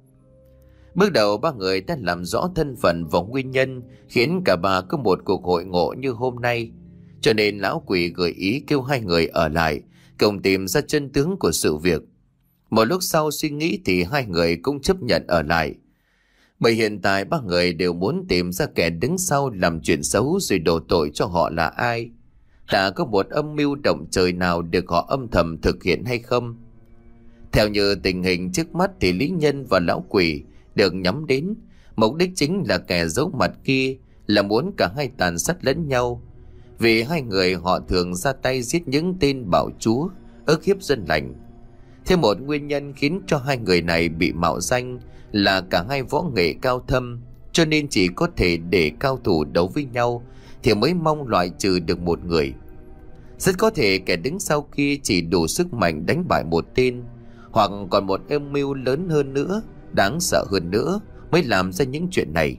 Bước đầu ba người đã làm rõ thân phận và nguyên nhân khiến cả ba có một cuộc hội ngộ như hôm nay. Cho nên lão quỷ gợi ý kêu hai người ở lại cùng tìm ra chân tướng của sự việc. Một lúc sau suy nghĩ thì hai người cũng chấp nhận ở lại. Bởi hiện tại ba người đều muốn tìm ra kẻ đứng sau làm chuyện xấu rồi đổ tội cho họ là ai. Đã có một âm mưu động trời nào được họ âm thầm thực hiện hay không? Theo như tình hình trước mắt thì Lý Nhân và lão quỷ được nhắm đến. Mục đích chính là kẻ giấu mặt kia là muốn cả hai tàn sát lẫn nhau. Vì hai người họ thường ra tay giết những tên bạo chúa, ức hiếp dân lành. Thêm một nguyên nhân khiến cho hai người này bị mạo danh là cả hai võ nghệ cao thâm, cho nên chỉ có thể để cao thủ đấu với nhau thì mới mong loại trừ được một người. Rất có thể kẻ đứng sau kia chỉ đủ sức mạnh đánh bại một tên, hoặc còn một âm mưu lớn hơn nữa, đáng sợ hơn nữa mới làm ra những chuyện này.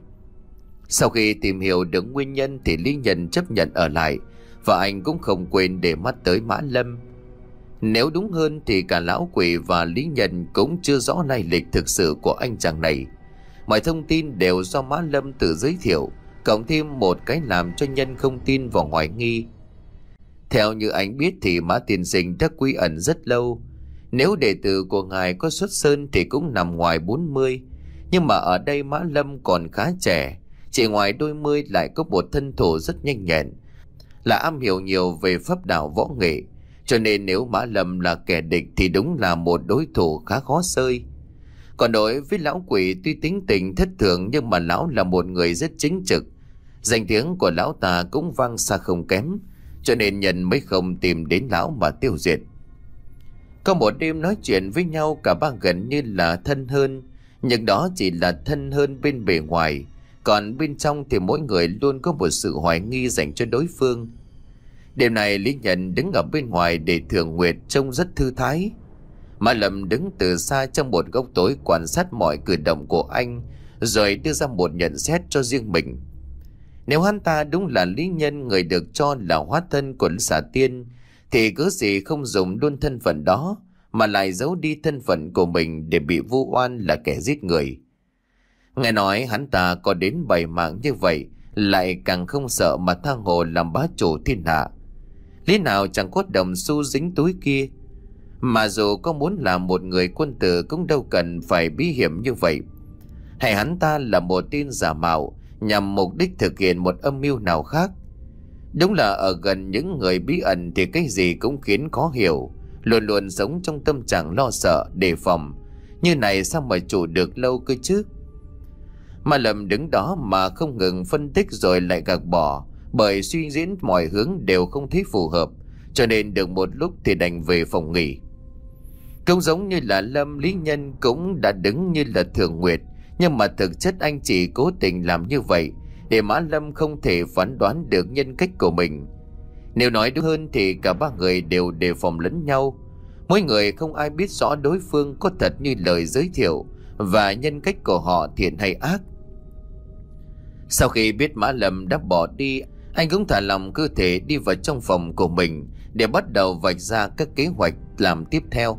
Sau khi tìm hiểu được nguyên nhân thì Lý Nhân chấp nhận ở lại, và anh cũng không quên để mắt tới Mã Lâm. Nếu đúng hơn thì cả lão quỷ và Lý Nhân cũng chưa rõ lai lịch thực sự của anh chàng này. Mọi thông tin đều do Mã Lâm tự giới thiệu, cộng thêm một cái làm cho nhân không tin vào hoài nghi. Theo như anh biết thì Mã tiên sinh đã quy ẩn rất lâu. Nếu đệ tử của ngài có xuất sơn thì cũng nằm ngoài bốn mươi. Nhưng mà ở đây Mã Lâm còn khá trẻ, chỉ ngoài đôi mươi lại có một thân thủ rất nhanh nhẹn, là am hiểu nhiều về pháp đạo võ nghệ. Cho nên nếu Mã Lâm là kẻ địch thì đúng là một đối thủ khá khó xơi. Còn đối với lão quỷ tuy tính tình thất thường nhưng mà lão là một người rất chính trực. Danh tiếng của lão ta cũng vang xa không kém, cho nên nhân mới không tìm đến lão mà tiêu diệt. Có một đêm nói chuyện với nhau cả ba gần như là thân hơn, nhưng đó chỉ là thân hơn bên bề ngoài, còn bên trong thì mỗi người luôn có một sự hoài nghi dành cho đối phương. Đêm này Lý Nhân đứng ở bên ngoài để thưởng nguyệt trông rất thư thái. Mã Lâm đứng từ xa trong một góc tối quan sát mọi cử động của anh, rồi đưa ra một nhận xét cho riêng mình. Nếu hắn ta đúng là Lý Nhân, người được cho là hóa thân của xà tiên, thì cứ gì không dùng luôn thân phận đó mà lại giấu đi thân phận của mình để bị vu oan là kẻ giết người. Nghe nói hắn ta có đến bảy mạng như vậy, lại càng không sợ mà tha hồ làm bá chủ thiên hạ. Lý nào chẳng có đồng xu dính túi kia, mà dù có muốn làm một người quân tử cũng đâu cần phải bí hiểm như vậy. Hay hắn ta là một tên giả mạo nhằm mục đích thực hiện một âm mưu nào khác? Đúng là ở gần những người bí ẩn thì cái gì cũng khiến khó hiểu, luôn luôn sống trong tâm trạng lo sợ, đề phòng. Như này sao mà trụ được lâu cơ chứ? Mà Lâm đứng đó mà không ngừng phân tích rồi lại gạt bỏ, bởi suy diễn mọi hướng đều không thấy phù hợp, cho nên được một lúc thì đành về phòng nghỉ. Cũng giống như là Lâm, Lý Nhân cũng đã đứng như là thường nguyệt, nhưng mà thực chất anh chỉ cố tình làm như vậy để Mã Lâm không thể phán đoán được nhân cách của mình. Nếu nói đúng hơn thì cả ba người đều đề phòng lẫn nhau. Mỗi người không ai biết rõ đối phương có thật như lời giới thiệu và nhân cách của họ thiện hay ác. Sau khi biết Mã Lâm đã bỏ đi, anh cũng thả lòng cơ thể đi vào trong phòng của mình để bắt đầu vạch ra các kế hoạch làm tiếp theo.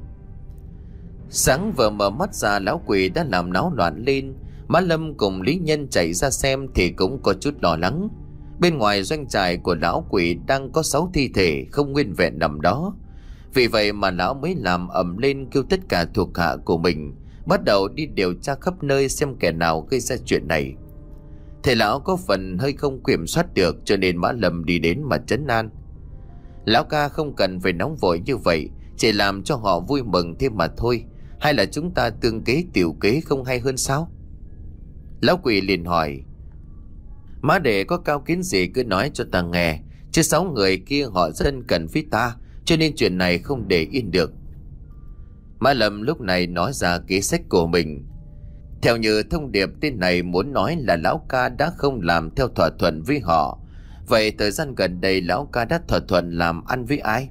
Sáng vừa mở mắt ra, lão quỷ đã làm náo loạn lên. Mã Lâm cùng Lý Nhân chạy ra xem thì cũng có chút lo lắng. Bên ngoài doanh trại của lão quỷ đang có sáu thi thể không nguyên vẹn nằm đó. Vì vậy mà lão mới làm ầm lên, kêu tất cả thuộc hạ của mình bắt đầu đi điều tra khắp nơi xem kẻ nào gây ra chuyện này. Thầy lão có phần hơi không kiểm soát được, cho nên Mã Lâm đi đến mà trấn an. Lão ca không cần phải nóng vội như vậy, chỉ làm cho họ vui mừng thêm mà thôi. Hay là chúng ta tương kế tiểu kế không hay hơn sao? Lão quỷ liền hỏi: Má đệ có cao kiến gì cứ nói cho ta nghe, chứ sáu người kia họ rất ân cần với ta, cho nên chuyện này không để yên được. Mã Lâm lúc này nói ra kế sách của mình. Theo như thông điệp, tên này muốn nói là lão ca đã không làm theo thỏa thuận với họ. Vậy thời gian gần đây lão ca đã thỏa thuận làm ăn với ai?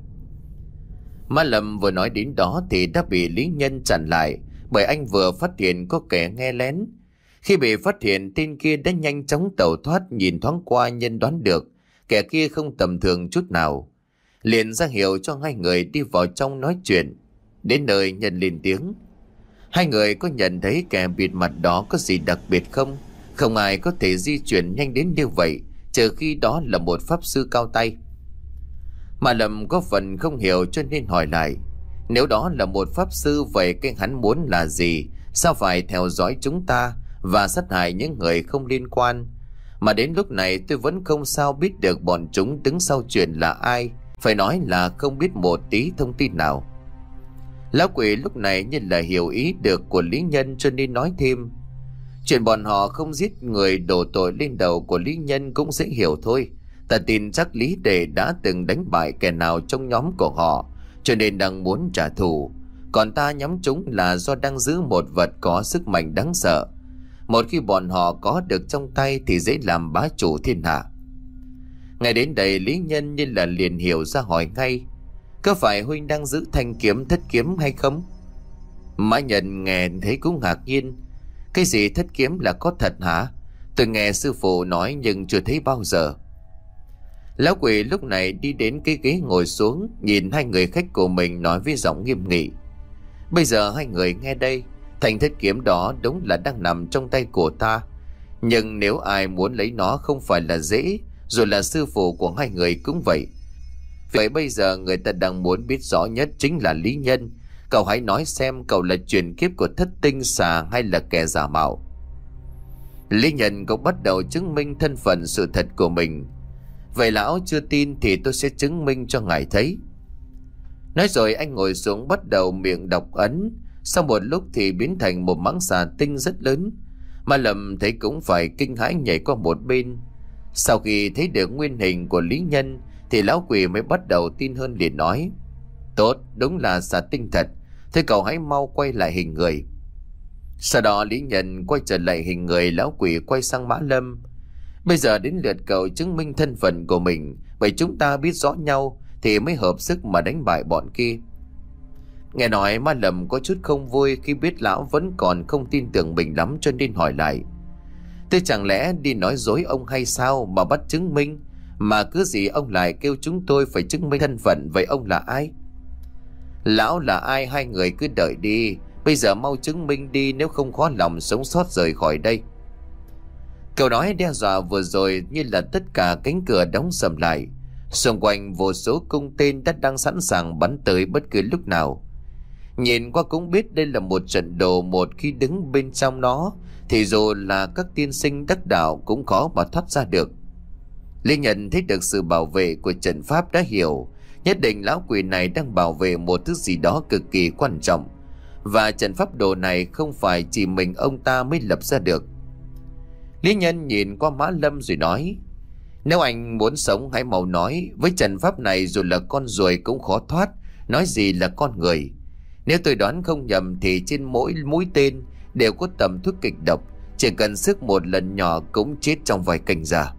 Mã Lâm vừa nói đến đó thì đã bị Lý Nhân chặn lại, bởi anh vừa phát hiện có kẻ nghe lén. Khi bị phát hiện, tên kia đã nhanh chóng tẩu thoát. Nhìn thoáng qua, Nhân đoán được kẻ kia không tầm thường chút nào, liền ra hiệu cho hai người đi vào trong nói chuyện. Đến nơi, Nhân lên tiếng: Hai người có nhận thấy kẻ bịt mặt đó có gì đặc biệt không? Không ai có thể di chuyển nhanh đến như vậy, trừ khi đó là một pháp sư cao tay. Mà Lâm có phần không hiểu cho nên hỏi lại: Nếu đó là một pháp sư, vậy cái hắn muốn là gì? Sao phải theo dõi chúng ta và sát hại những người không liên quan? Mà đến lúc này tôi vẫn không sao biết được bọn chúng đứng sau chuyện là ai. Phải nói là không biết một tí thông tin nào. Lão quỷ lúc này như là hiểu ý được của Lý Nhân, cho nên nói thêm: Chuyện bọn họ không giết người đổ tội lên đầu của Lý Nhân cũng dễ hiểu thôi. Ta tin chắc Lý Đệ đã từng đánh bại kẻ nào trong nhóm của họ, cho nên đang muốn trả thù. Còn ta nhắm chúng là do đang giữ một vật có sức mạnh đáng sợ. Một khi bọn họ có được trong tay thì dễ làm bá chủ thiên hạ. Ngay đến đây, Lý Nhân như là liền hiểu ra, hỏi ngay: Có phải huynh đang giữ thanh kiếm thất kiếm hay không? Mã Nhân nghe thấy cũng ngạc nhiên: Cái gì thất kiếm là có thật hả? Tôi nghe sư phụ nói nhưng chưa thấy bao giờ. Lão quỷ lúc này đi đến cái ghế ngồi xuống, nhìn hai người khách của mình nói với giọng nghiêm nghị: Bây giờ hai người nghe đây, thanh thất kiếm đó đúng là đang nằm trong tay của ta. Nhưng nếu ai muốn lấy nó không phải là dễ, rồi là sư phụ của hai người cũng vậy. Vậy bây giờ người ta đang muốn biết rõ nhất chính là Lý Nhân. Cậu hãy nói xem cậu là truyền kiếp của thất tinh xà hay là kẻ giả mạo? Lý Nhân cũng bắt đầu chứng minh thân phận sự thật của mình. Vậy lão chưa tin thì tôi sẽ chứng minh cho ngài thấy. Nói rồi anh ngồi xuống bắt đầu miệng đọc ấn. Sau một lúc thì biến thành một mãng xà tinh rất lớn. Mà Lâm thấy cũng phải kinh hãi nhảy qua một bên. Sau khi thấy được nguyên hình của Lý Nhân thì lão quỷ mới bắt đầu tin hơn, liền nói: Tốt, đúng là xà tinh thật. Thế cậu hãy mau quay lại hình người. Sau đó Lý Nhân quay trở lại hình người, lão quỷ quay sang Mã Lâm: Bây giờ đến lượt cậu chứng minh thân phận của mình. Vậy chúng ta biết rõ nhau thì mới hợp sức mà đánh bại bọn kia. Nghe nói Mã Lâm có chút không vui khi biết lão vẫn còn không tin tưởng mình lắm, cho nên hỏi lại: Thế chẳng lẽ đi nói dối ông hay sao mà bắt chứng minh? Mà cứ gì ông lại kêu chúng tôi phải chứng minh thân phận? Vậy ông là ai? Lão là ai hai người cứ đợi đi. Bây giờ mau chứng minh đi, nếu không khó lòng sống sót rời khỏi đây. Câu nói đe dọa vừa rồi như là tất cả cánh cửa đóng sầm lại. Xung quanh vô số cung tên đã đang sẵn sàng bắn tới bất cứ lúc nào. Nhìn qua cũng biết đây là một trận đồ. Một khi đứng bên trong nó thì dù là các tiên sinh đắc đạo cũng khó mà thoát ra được. Lý Nhân thấy được sự bảo vệ của trận pháp đã hiểu nhất định lão quỷ này đang bảo vệ một thứ gì đó cực kỳ quan trọng. Và trận pháp đồ này không phải chỉ mình ông ta mới lập ra được. Lý Nhân nhìn qua Mã Lâm rồi nói: Nếu anh muốn sống hãy mau nói. Với trận pháp này dù là con ruồi cũng khó thoát, nói gì là con người. Nếu tôi đoán không nhầm thì trên mỗi mũi tên đều có tầm thuốc kịch độc. Chỉ cần sức một lần nhỏ cũng chết trong vài canh giờ.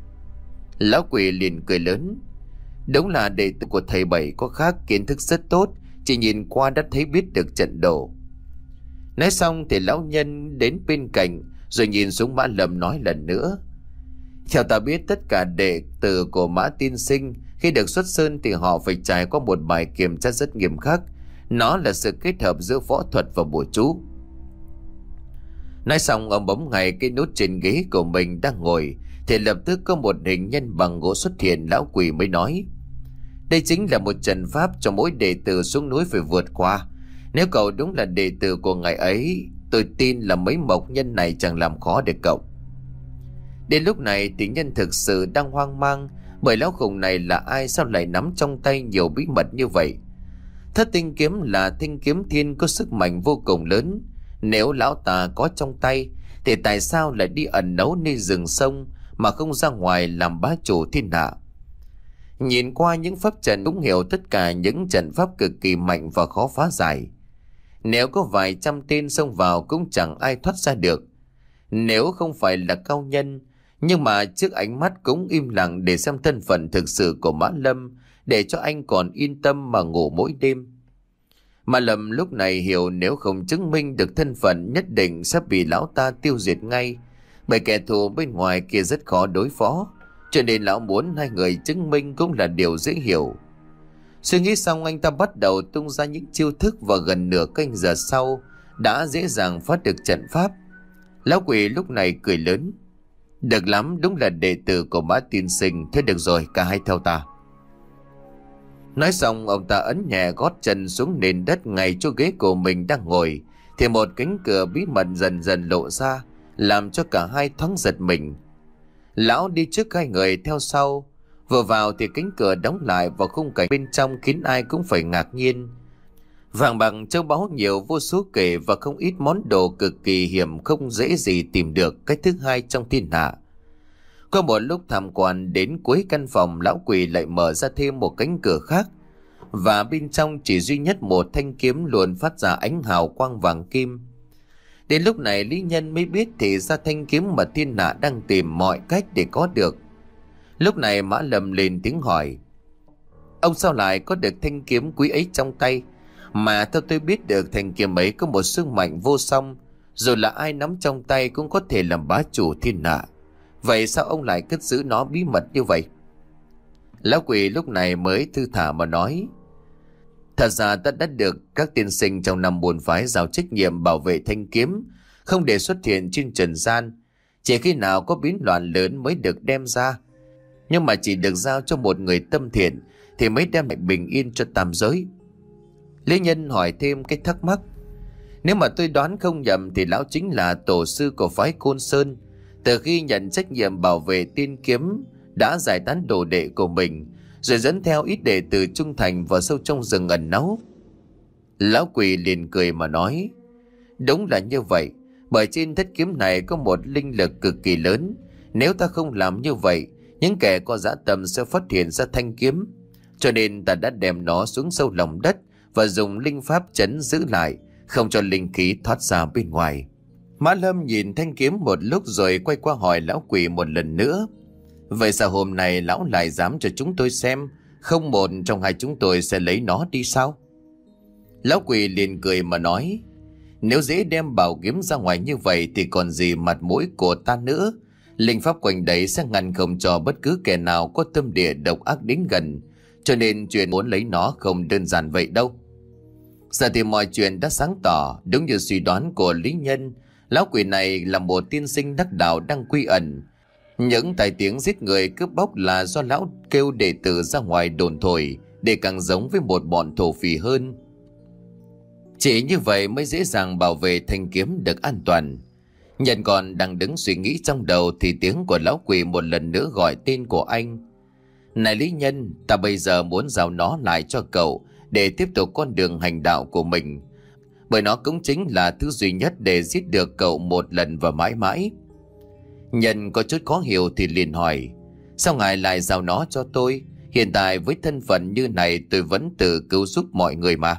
Lão quỷ liền cười lớn: Đúng là đệ tử của thầy Bảy có khác, kiến thức rất tốt, chỉ nhìn qua đã thấy biết được trận đồ. Nói xong thì lão nhân đến bên cạnh rồi nhìn xuống Mã Lâm nói lần nữa: Theo ta biết tất cả đệ tử của Mã tiên sinh khi được xuất sơn thì họ phải trải qua một bài kiểm tra rất nghiêm khắc. Nó là sự kết hợp giữa võ thuật và bùa chú. Nói xong ông bấm ngay cái nút trên ghế của mình đang ngồi thì lập tức có một hình nhân bằng gỗ xuất hiện. Lão quỷ mới nói: Đây chính là một trận pháp cho mỗi đệ tử xuống núi phải vượt qua. Nếu cậu đúng là đệ tử của ngài ấy, tôi tin là mấy mộc nhân này chẳng làm khó được cậu. Đến lúc này thì nhân thực sự đang hoang mang, bởi lão khùng này là ai, sao lại nắm trong tay nhiều bí mật như vậy. Thất tinh kiếm là thanh kiếm thiên có sức mạnh vô cùng lớn. Nếu lão ta có trong tay thì tại sao lại đi ẩn náu nơi rừng sông mà không ra ngoài làm bá chủ thiên hạ? Nhìn qua những pháp trận cũng hiểu tất cả những trận pháp cực kỳ mạnh và khó phá giải. Nếu có vài trăm tên xông vào cũng chẳng ai thoát ra được. Nếu không phải là cao nhân, nhưng mà trước ánh mắt cũng im lặng để xem thân phận thực sự của Mã Lâm, để cho anh còn yên tâm mà ngủ mỗi đêm. Mã Lâm lúc này hiểu nếu không chứng minh được thân phận nhất định sẽ bị lão ta tiêu diệt ngay, bởi kẻ thù bên ngoài kia rất khó đối phó, cho nên lão muốn hai người chứng minh cũng là điều dễ hiểu. Suy nghĩ xong, anh ta bắt đầu tung ra những chiêu thức và gần nửa canh giờ sau đã dễ dàng phá được trận pháp. Lão quỷ lúc này cười lớn: "Được lắm, đúng là đệ tử của Mã tiên sinh. Thế được rồi, cả hai theo ta." Nói xong, ông ta ấn nhẹ gót chân xuống nền đất ngay chỗ ghế của mình đang ngồi, thì một cánh cửa bí mật dần dần lộ ra, làm cho cả hai thoáng giật mình. Lão đi trước, hai người theo sau. Vừa vào thì cánh cửa đóng lại và khung cảnh bên trong khiến ai cũng phải ngạc nhiên. Vàng bạc châu báu nhiều vô số kể và không ít món đồ cực kỳ hiếm không dễ gì tìm được, cái thứ hai trong thiên hạ. Qua một lúc tham quan, đến cuối căn phòng, lão quỷ lại mở ra thêm một cánh cửa khác, và bên trong chỉ duy nhất một thanh kiếm luôn phát ra ánh hào quang vàng kim. Đến lúc này Lý Nhân mới biết thì ra thanh kiếm mà thiên hạ đang tìm mọi cách để có được. Lúc này Mã Lâm lên tiếng hỏi: "Ông sao lại có được thanh kiếm quý ấy trong tay? Mà theo tôi biết được thanh kiếm ấy có một sức mạnh vô song, dù là ai nắm trong tay cũng có thể làm bá chủ thiên hạ. Vậy sao ông lại cất giữ nó bí mật như vậy?" Lão quỷ lúc này mới thư thả mà nói: "Thật ra ta đã được các tiên sinh trong năm môn phái giao trách nhiệm bảo vệ thanh kiếm, không để xuất hiện trên trần gian. Chỉ khi nào có biến loạn lớn mới được đem ra. Nhưng mà chỉ được giao cho một người tâm thiện thì mới đem lại bình yên cho tam giới." Lý Nhân hỏi thêm cái thắc mắc: "Nếu mà tôi đoán không nhầm thì lão chính là tổ sư của phái Côn Sơn. Từ khi nhận trách nhiệm bảo vệ tiên kiếm đã giải tán đồ đệ của mình, rồi dẫn theo ít đệ tử trung thành vào sâu trong rừng ẩn náu." Lão quỷ liền cười mà nói: "Đúng là như vậy, bởi trên thất kiếm này có một linh lực cực kỳ lớn. Nếu ta không làm như vậy, những kẻ có dã tâm sẽ phát hiện ra thanh kiếm. Cho nên ta đã đem nó xuống sâu lòng đất và dùng linh pháp trấn giữ lại, không cho linh khí thoát ra bên ngoài." Mã Lâm nhìn thanh kiếm một lúc rồi quay qua hỏi lão quỷ một lần nữa: "Vậy sao hôm nay lão lại dám cho chúng tôi xem? Không một trong hai chúng tôi sẽ lấy nó đi sao?" Lão quỷ liền cười mà nói: "Nếu dễ đem bảo kiếm ra ngoài như vậy thì còn gì mặt mũi của ta nữa. Linh pháp quanh đấy sẽ ngăn không cho bất cứ kẻ nào có tâm địa độc ác đến gần, cho nên chuyện muốn lấy nó không đơn giản vậy đâu." Giờ thì mọi chuyện đã sáng tỏ. Đúng như suy đoán của Lý Nhân, lão quỷ này là một tiên sinh đắc đạo đang quy ẩn. Những tai tiếng giết người cướp bóc là do lão kêu đệ tử ra ngoài đồn thổi, để càng giống với một bọn thổ phỉ hơn. Chỉ như vậy mới dễ dàng bảo vệ thanh kiếm được an toàn. Nhân còn đang đứng suy nghĩ trong đầu thì tiếng của lão quỷ một lần nữa gọi tên của anh: "Này Lý Nhân, ta bây giờ muốn giao nó lại cho cậu để tiếp tục con đường hành đạo của mình, bởi nó cũng chính là thứ duy nhất để giết được cậu một lần và mãi mãi." Nhân có chút khó hiểu thì liền hỏi: "Sao ngài lại giao nó cho tôi? Hiện tại với thân phận như này tôi vẫn tự cứu giúp mọi người mà."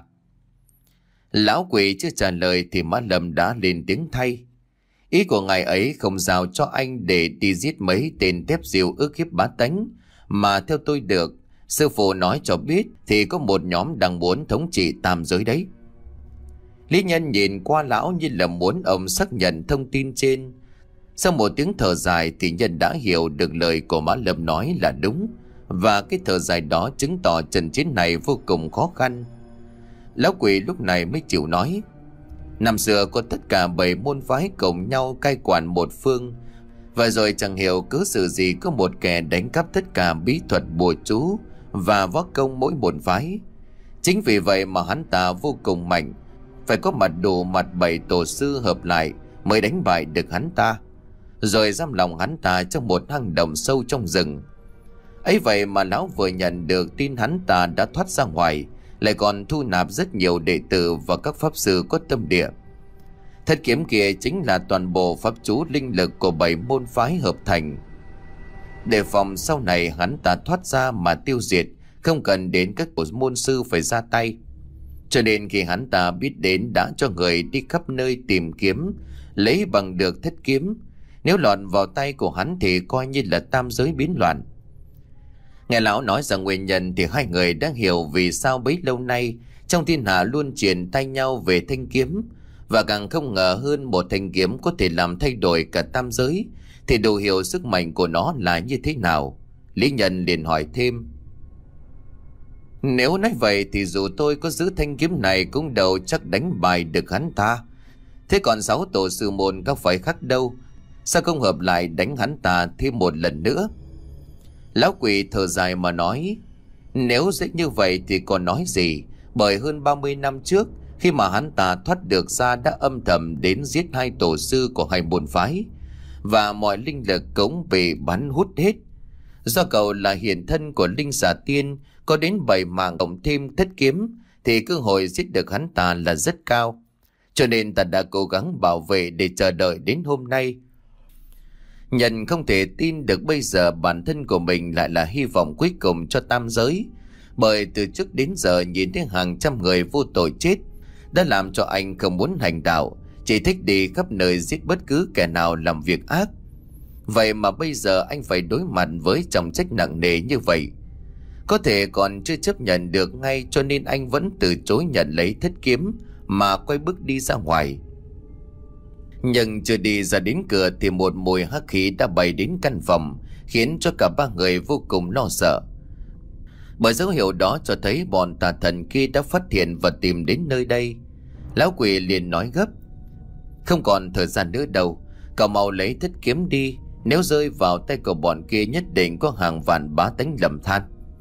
Lão quỷ chưa trả lời thì Mã Lâm đã lên tiếng thay: "Ý của ngài ấy không giao cho anh để đi giết mấy tên tép diêu ức hiếp bá tánh, mà theo tôi được sư phụ nói cho biết thì có một nhóm đang muốn thống trị tam giới đấy." Lý Nhân nhìn qua lão như là muốn ông xác nhận thông tin trên. Sau một tiếng thở dài thì Nhân đã hiểu được lời của Mã Lâm nói là đúng, và cái thở dài đó chứng tỏ trận chiến này vô cùng khó khăn. Lão quỷ lúc này mới chịu nói: "Năm xưa có tất cả bảy môn phái cùng nhau cai quản một phương, và rồi chẳng hiểu cớ sự gì có một kẻ đánh cắp tất cả bí thuật bùa chú và võ công mỗi môn phái. Chính vì vậy mà hắn ta vô cùng mạnh, phải có mặt đủ mặt bảy tổ sư hợp lại mới đánh bại được hắn ta, rồi giam lòng hắn ta trong một hang động sâu trong rừng. Ấy vậy mà lão vừa nhận được tin hắn ta đã thoát ra ngoài, lại còn thu nạp rất nhiều đệ tử và các pháp sư có tâm địa. Thất kiếm kia chính là toàn bộ pháp chú linh lực của bảy môn phái hợp thành, để phòng sau này hắn ta thoát ra mà tiêu diệt, không cần đến các môn sư phải ra tay. Cho nên khi hắn ta biết đến đã cho người đi khắp nơi tìm kiếm, lấy bằng được thất kiếm. Nếu lọt vào tay của hắn thì coi như là tam giới biến loạn. Nghe lão nói rằng nguyên nhân thì hai người đã hiểu vì sao bấy lâu nay trong thiên hạ luôn truyền tay nhau về thanh kiếm. Và càng không ngờ hơn một thanh kiếm có thể làm thay đổi cả tam giới, thì đủ hiểu sức mạnh của nó là như thế nào. Lý Nhân liền hỏi thêm: nếu nói vậy thì dù tôi có giữ thanh kiếm này cũng đâu chắc đánh bại được hắn ta. Thế còn sáu tổ sư môn có phải khác đâu, sao không hợp lại đánh hắn ta thêm một lần nữa? Lão quỷ thở dài mà nói: nếu dễ như vậy thì còn nói gì, bởi hơn ba mươi năm trước khi mà hắn ta thoát được ra đã âm thầm đến giết hai tổ sư của hai môn phái, và mọi linh lực cũng bị bắn hút hết. Do cậu là hiện thân của linh xà tiên, có đến bảy mạng cộng thêm thất kiếm, thì cơ hội giết được hắn ta là rất cao. Cho nên ta đã cố gắng bảo vệ để chờ đợi đến hôm nay. Nhân không thể tin được bây giờ bản thân của mình lại là hy vọng cuối cùng cho tam giới, bởi từ trước đến giờ nhìn thấy hàng trăm người vô tội chết đã làm cho anh không muốn hành đạo, chỉ thích đi khắp nơi giết bất cứ kẻ nào làm việc ác. Vậy mà bây giờ anh phải đối mặt với trọng trách nặng nề như vậy. Có thể còn chưa chấp nhận được ngay, cho nên anh vẫn từ chối nhận lấy thất kiếm mà quay bước đi ra ngoài. Nhưng chưa đi ra đến cửa thì một mùi hắc khí đã bay đến căn phòng, khiến cho cả ba người vô cùng lo sợ. Bởi dấu hiệu đó cho thấy bọn tà thần kia đã phát hiện và tìm đến nơi đây. Lão quỷ liền nói gấp: không còn thời gian nữa đâu, cậu mau lấy thất kiếm đi. Nếu rơi vào tay của bọn kia nhất định có hàng vạn bá tánh lầm than.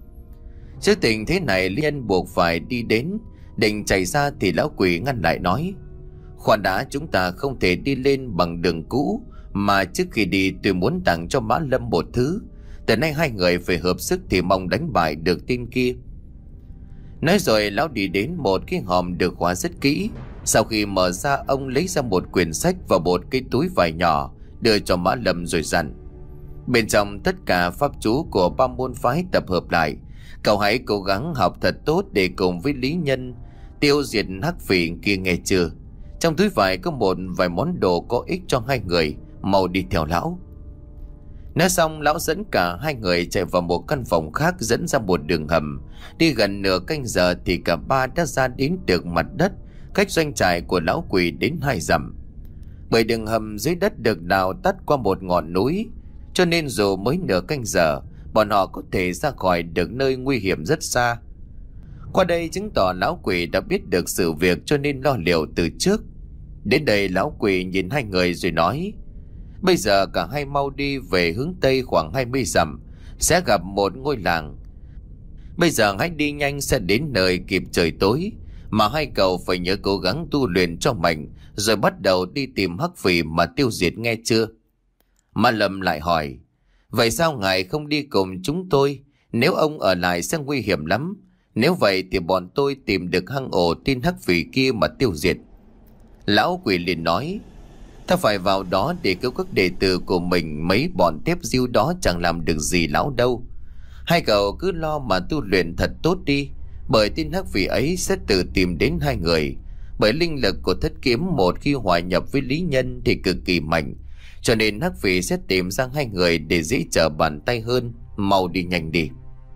Trước tình thế này, Lý Nhân buộc phải đi đến. Định chạy ra thì lão quỷ ngăn lại nói: khoan đã, chúng ta không thể đi lên bằng đường cũ, mà trước khi đi tôi muốn tặng cho Mã Lâm một thứ. Từ nay hai người phải hợp sức thì mong đánh bại được tên kia. Nói rồi lão đi đến một cái hòm được khóa rất kỹ. Sau khi mở ra, ông lấy ra một quyển sách và một cái túi vải nhỏ đưa cho Mã Lâm rồi dặn: bên trong tất cả pháp chú của ba môn phái tập hợp lại. Cậu hãy cố gắng học thật tốt để cùng với Lý Nhân tiêu diệt hắc phỉ kia, nghe chưa? Trong túi vải có một vài món đồ có ích cho hai người, mau đi theo lão. Nói xong, lão dẫn cả hai người chạy vào một căn phòng khác dẫn ra một đường hầm. Đi gần nửa canh giờ thì cả ba đã ra đến được mặt đất, cách doanh trại của lão quỷ đến hai dặm. Bởi đường hầm dưới đất được đào tắt qua một ngọn núi, cho nên dù mới nửa canh giờ, bọn họ có thể ra khỏi được nơi nguy hiểm rất xa. Qua đây chứng tỏ lão quỷ đã biết được sự việc, cho nên lo liệu từ trước. Đến đây lão quỷ nhìn hai người rồi nói: bây giờ cả hai mau đi về hướng tây khoảng hai mươi dặm, sẽ gặp một ngôi làng. Bây giờ hãy đi nhanh sẽ đến nơi kịp trời tối, mà hai cậu phải nhớ cố gắng tu luyện cho mạnh, rồi bắt đầu đi tìm hắc phỉ mà tiêu diệt, nghe chưa? Ma Lâm lại hỏi: vậy sao ngài không đi cùng chúng tôi? Nếu ông ở lại sẽ nguy hiểm lắm. Nếu vậy thì bọn tôi tìm được hang ổ tin hắc phỉ kia mà tiêu diệt. Lão quỷ liền nói: ta phải vào đó để cứu các đệ tử của mình, mấy bọn tép diêu đó chẳng làm được gì lão đâu. Hai cậu cứ lo mà tu luyện thật tốt đi, bởi tin hắc phỉ ấy sẽ tự tìm đến hai người. Bởi linh lực của thất kiếm một khi hòa nhập với Lý Nhân thì cực kỳ mạnh, cho nên hắc phỉ sẽ tìm ra hai người để dễ trở bàn tay hơn. Mau đi nhanh đi.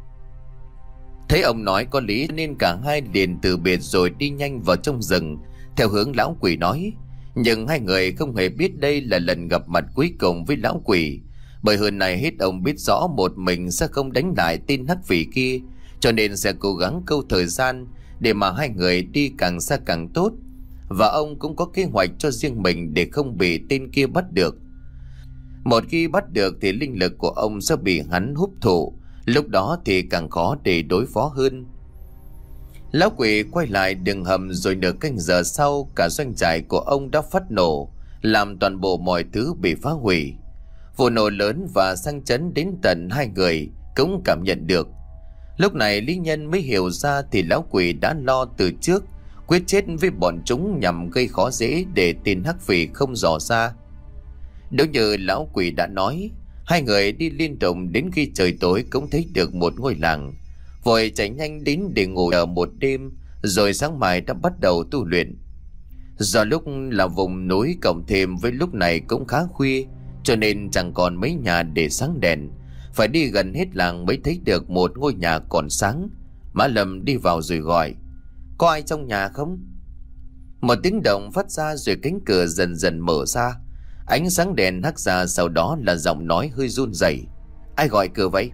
Thấy ông nói có lý nên cả hai liền từ biệt rồi đi nhanh vào trong rừng theo hướng lão quỷ nói. Nhưng hai người không hề biết đây là lần gặp mặt cuối cùng với lão quỷ, bởi hơn này hết ông biết rõ một mình sẽ không đánh lại tên hắc phỉ kia, cho nên sẽ cố gắng câu thời gian để mà hai người đi càng xa càng tốt. Và ông cũng có kế hoạch cho riêng mình để không bị tên kia bắt được. Một khi bắt được thì linh lực của ông sẽ bị hắn hút thụ, lúc đó thì càng khó để đối phó hơn. Lão quỷ quay lại đường hầm rồi nửa canh giờ sau, cả doanh trại của ông đã phát nổ, làm toàn bộ mọi thứ bị phá hủy. Vụ nổ lớn và sang chấn đến tận hai người cũng cảm nhận được. Lúc này Lý Nhân mới hiểu ra thì lão quỷ đã lo từ trước, quyết chết với bọn chúng nhằm gây khó dễ để tên hắc phỉ không dò ra. Đúng như lão quỷ đã nói, hai người đi liên tục đến khi trời tối cũng thấy được một ngôi làng, vội chạy nhanh đến để ngủ ở một đêm, rồi sáng mai đã bắt đầu tu luyện. Do lúc là vùng núi cộng thêm với lúc này cũng khá khuya, cho nên chẳng còn mấy nhà để sáng đèn, phải đi gần hết làng mới thấy được một ngôi nhà còn sáng. Mã Lâm đi vào rồi gọi: "Có ai trong nhà không?" Một tiếng động phát ra rồi cánh cửa dần dần mở ra, ánh sáng đèn hắt ra, sau đó là giọng nói hơi run rẩy: "Ai gọi cửa vậy?"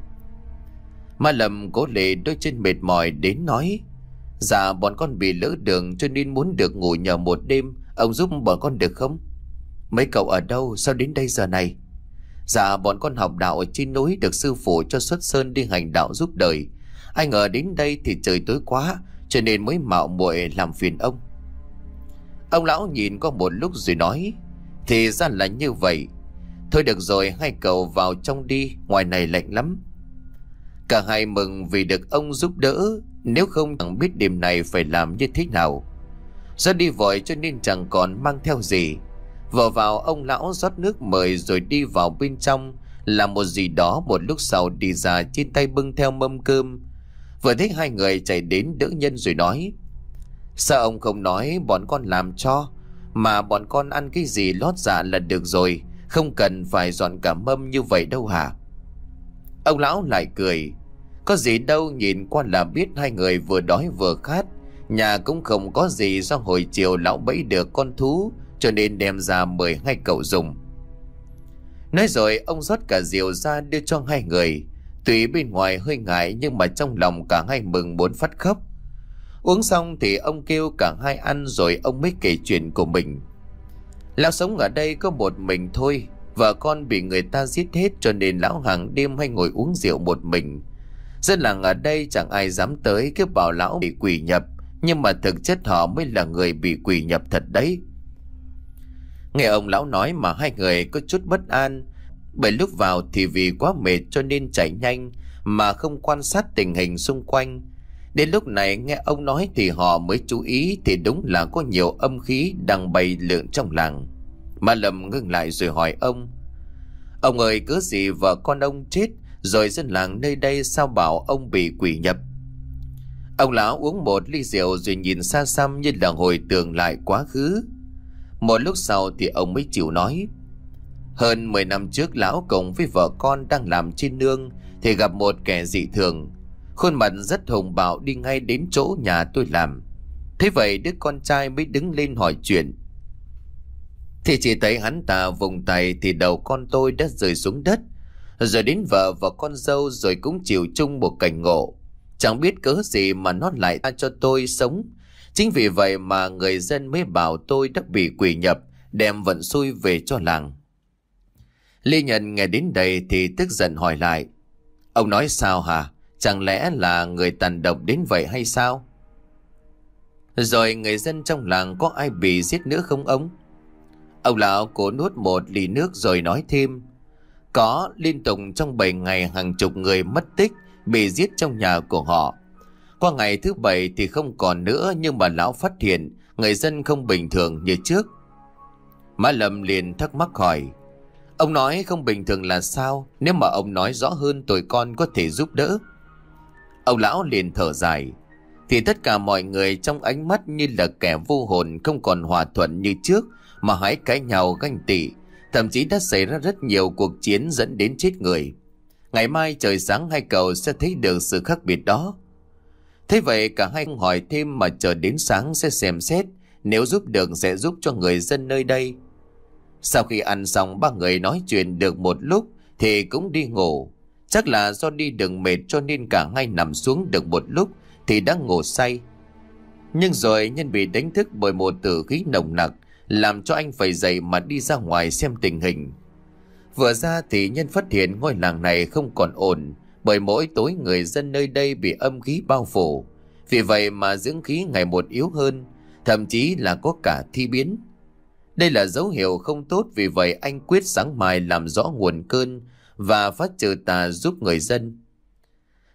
Mã Lâm cố lệ đôi chân mệt mỏi đến nói: "Dạ bọn con bị lỡ đường cho nên muốn được ngủ nhờ một đêm, ông giúp bọn con được không?" "Mấy cậu ở đâu, sao đến đây giờ này?" "Dạ bọn con học đạo ở trên núi, được sư phụ cho xuất sơn đi hành đạo giúp đời. Ai ngờ đến đây thì trời tối quá, cho nên mới mạo muội làm phiền ông." Ông lão nhìn qua một lúc rồi nói: "Thì ra là như vậy. Thôi được rồi, hai cậu vào trong đi, ngoài này lạnh lắm." Cả hai mừng vì được ông giúp đỡ, nếu không chẳng biết đêm này phải làm như thế nào. Do đi vội cho nên chẳng còn mang theo gì. Vừa vào, ông lão rót nước mời rồi đi vào bên trong làm một gì đó. Một lúc sau đi ra, trên tay bưng theo mâm cơm. Vừa thấy hai người chạy đến đỡ Nhân rồi nói: "Sao ông không nói bọn con làm cho, mà bọn con ăn cái gì lót dạ là được rồi, không cần phải dọn cả mâm như vậy đâu hả?" Ông lão lại cười: "Có gì đâu, nhìn qua là biết hai người vừa đói vừa khát. Nhà cũng không có gì, do hồi chiều lão bẫy được con thú cho nên đem ra mời hai cậu dùng." Nói rồi ông rót cả rượu ra đưa cho hai người. Tuy bên ngoài hơi ngại nhưng mà trong lòng cả hai mừng muốn phát khóc. Uống xong thì ông kêu cả hai ăn rồi ông mới kể chuyện của mình. Lão sống ở đây có một mình thôi, vợ con bị người ta giết hết, cho nên lão hàng đêm hay ngồi uống rượu một mình. Dân làng ở đây chẳng ai dám tới, cứ bảo lão bị quỷ nhập, nhưng mà thực chất họ mới là người bị quỷ nhập thật đấy. Nghe ông lão nói mà hai người có chút bất an, bởi lúc vào thì vì quá mệt cho nên chạy nhanh mà không quan sát tình hình xung quanh. Đến lúc này nghe ông nói thì họ mới chú ý, thì đúng là có nhiều âm khí đang bay lượn trong làng. Mã Lâm ngưng lại rồi hỏi ông: "Ông ơi, cớ gì vợ con ông chết, rồi dân làng nơi đây sao bảo ông bị quỷ nhập?" Ông lão uống một ly rượu rồi nhìn xa xăm như là hồi tưởng lại quá khứ. Một lúc sau thì ông mới chịu nói: "Hơn mười năm trước, lão cùng với vợ con đang làm trên nương thì gặp một kẻ dị thường. Khuôn mặt rất hùng bạo, đi ngay đến chỗ nhà tôi làm. Thế vậy đứa con trai mới đứng lên hỏi chuyện. Thì chỉ thấy hắn ta vùng tay thì đầu con tôi đã rơi xuống đất. Rồi đến vợ và con dâu rồi cũng chịu chung một cảnh ngộ. Chẳng biết cớ gì mà nó lại tha cho tôi sống. Chính vì vậy mà người dân mới bảo tôi đã bị quỷ nhập, đem vận xui về cho làng." Lê Nhân nghe đến đây thì tức giận hỏi lại: "Ông nói sao hả? Chẳng lẽ là người tàn độc đến vậy hay sao? Rồi người dân trong làng có ai bị giết nữa không ông?" Ông lão cố nuốt một ly nước rồi nói thêm: "Có, liên tục trong bảy ngày hàng chục người mất tích, bị giết trong nhà của họ. Qua ngày thứ bảy thì không còn nữa, nhưng mà lão phát hiện người dân không bình thường như trước." Mã Lâm liền thắc mắc hỏi: "Ông nói không bình thường là sao? Nếu mà ông nói rõ hơn tụi con có thể giúp đỡ." Ông lão liền thở dài: "Thì tất cả mọi người trong ánh mắt như là kẻ vô hồn, không còn hòa thuận như trước, mà hãy cãi nhau ganh tị, thậm chí đã xảy ra rất nhiều cuộc chiến dẫn đến chết người. Ngày mai trời sáng hai cậu sẽ thấy được sự khác biệt đó." Thế vậy cả hai không hỏi thêm mà chờ đến sáng sẽ xem xét, nếu giúp được sẽ giúp cho người dân nơi đây. Sau khi ăn xong, ba người nói chuyện được một lúc thì cũng đi ngủ. Chắc là do đi đường mệt cho nên cả hai nằm xuống được một lúc thì đã ngủ say. Nhưng rồi Nhân bị đánh thức bởi một tử khí nồng nặc, làm cho anh phải dậy mà đi ra ngoài xem tình hình. Vừa ra thì Nhân phát hiện ngôi làng này không còn ổn, bởi mỗi tối người dân nơi đây bị âm khí bao phủ. Vì vậy mà dưỡng khí ngày một yếu hơn, thậm chí là có cả thi biến. Đây là dấu hiệu không tốt, vì vậy anh quyết sáng mai làm rõ nguồn cơn và phát trừ tà giúp người dân.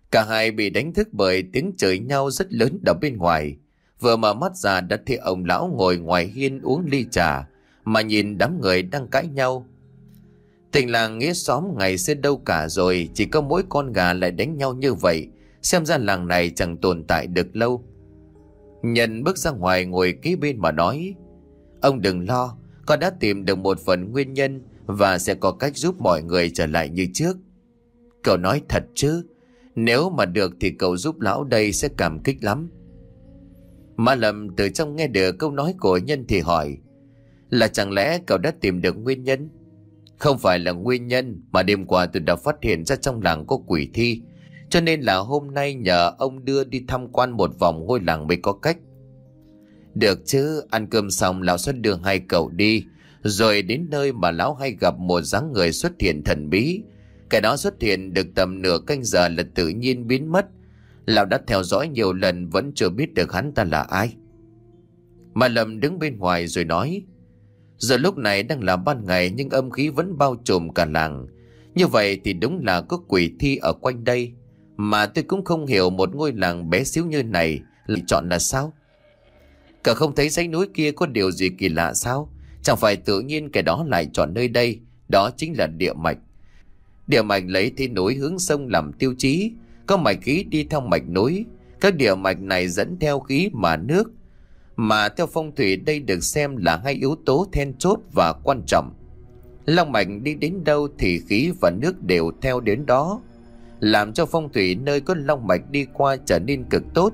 Cả hai bị đánh thức bởi tiếng chửi nhau rất lớn ở bên ngoài. Vừa mở mắt ra đã thấy ông lão ngồi ngoài hiên uống ly trà, mà nhìn đám người đang cãi nhau. Tình làng nghĩa xóm ngày xưa đâu cả rồi, chỉ có mỗi con gà lại đánh nhau như vậy, xem ra làng này chẳng tồn tại được lâu. Nhân bước ra ngoài ngồi kế bên mà nói: Ông đừng lo, con đã tìm được một phần nguyên nhân và sẽ có cách giúp mọi người trở lại như trước. Cậu nói thật chứ? Nếu mà được thì cậu giúp lão đây sẽ cảm kích lắm. Ma Lâm từ trong nghe được câu nói của Nhân thì hỏi: Là chẳng lẽ cậu đã tìm được nguyên nhân? Không phải là nguyên nhân, mà đêm qua tôi đã phát hiện ra trong làng có quỷ thi, cho nên là hôm nay nhờ ông đưa đi tham quan một vòng ngôi làng mới có cách. Được chứ, ăn cơm xong lão sẽ đưa hai cậu đi, rồi đến nơi mà lão hay gặp một dáng người xuất hiện thần bí. Cái đó xuất hiện được tầm nửa canh giờ là tự nhiên biến mất. Lão đã theo dõi nhiều lần vẫn chưa biết được hắn ta là ai. Ma Lâm đứng bên ngoài rồi nói: Giờ lúc này đang là ban ngày nhưng âm khí vẫn bao trùm cả làng. Như vậy thì đúng là có quỷ thi ở quanh đây. Mà tôi cũng không hiểu một ngôi làng bé xíu như này lại chọn là sao. Cả không thấy dãy núi kia có điều gì kỳ lạ sao? Chẳng phải tự nhiên cái đó lại chọn nơi đây. Đó chính là địa mạch. Địa mạch lấy thế núi hướng sông làm tiêu chí, có mạch khí đi theo mạch núi. Các địa mạch này dẫn theo khí mà nước, mà theo phong thủy đây được xem là hai yếu tố then chốt và quan trọng. Long mạch đi đến đâu thì khí và nước đều theo đến đó, làm cho phong thủy nơi có long mạch đi qua trở nên cực tốt.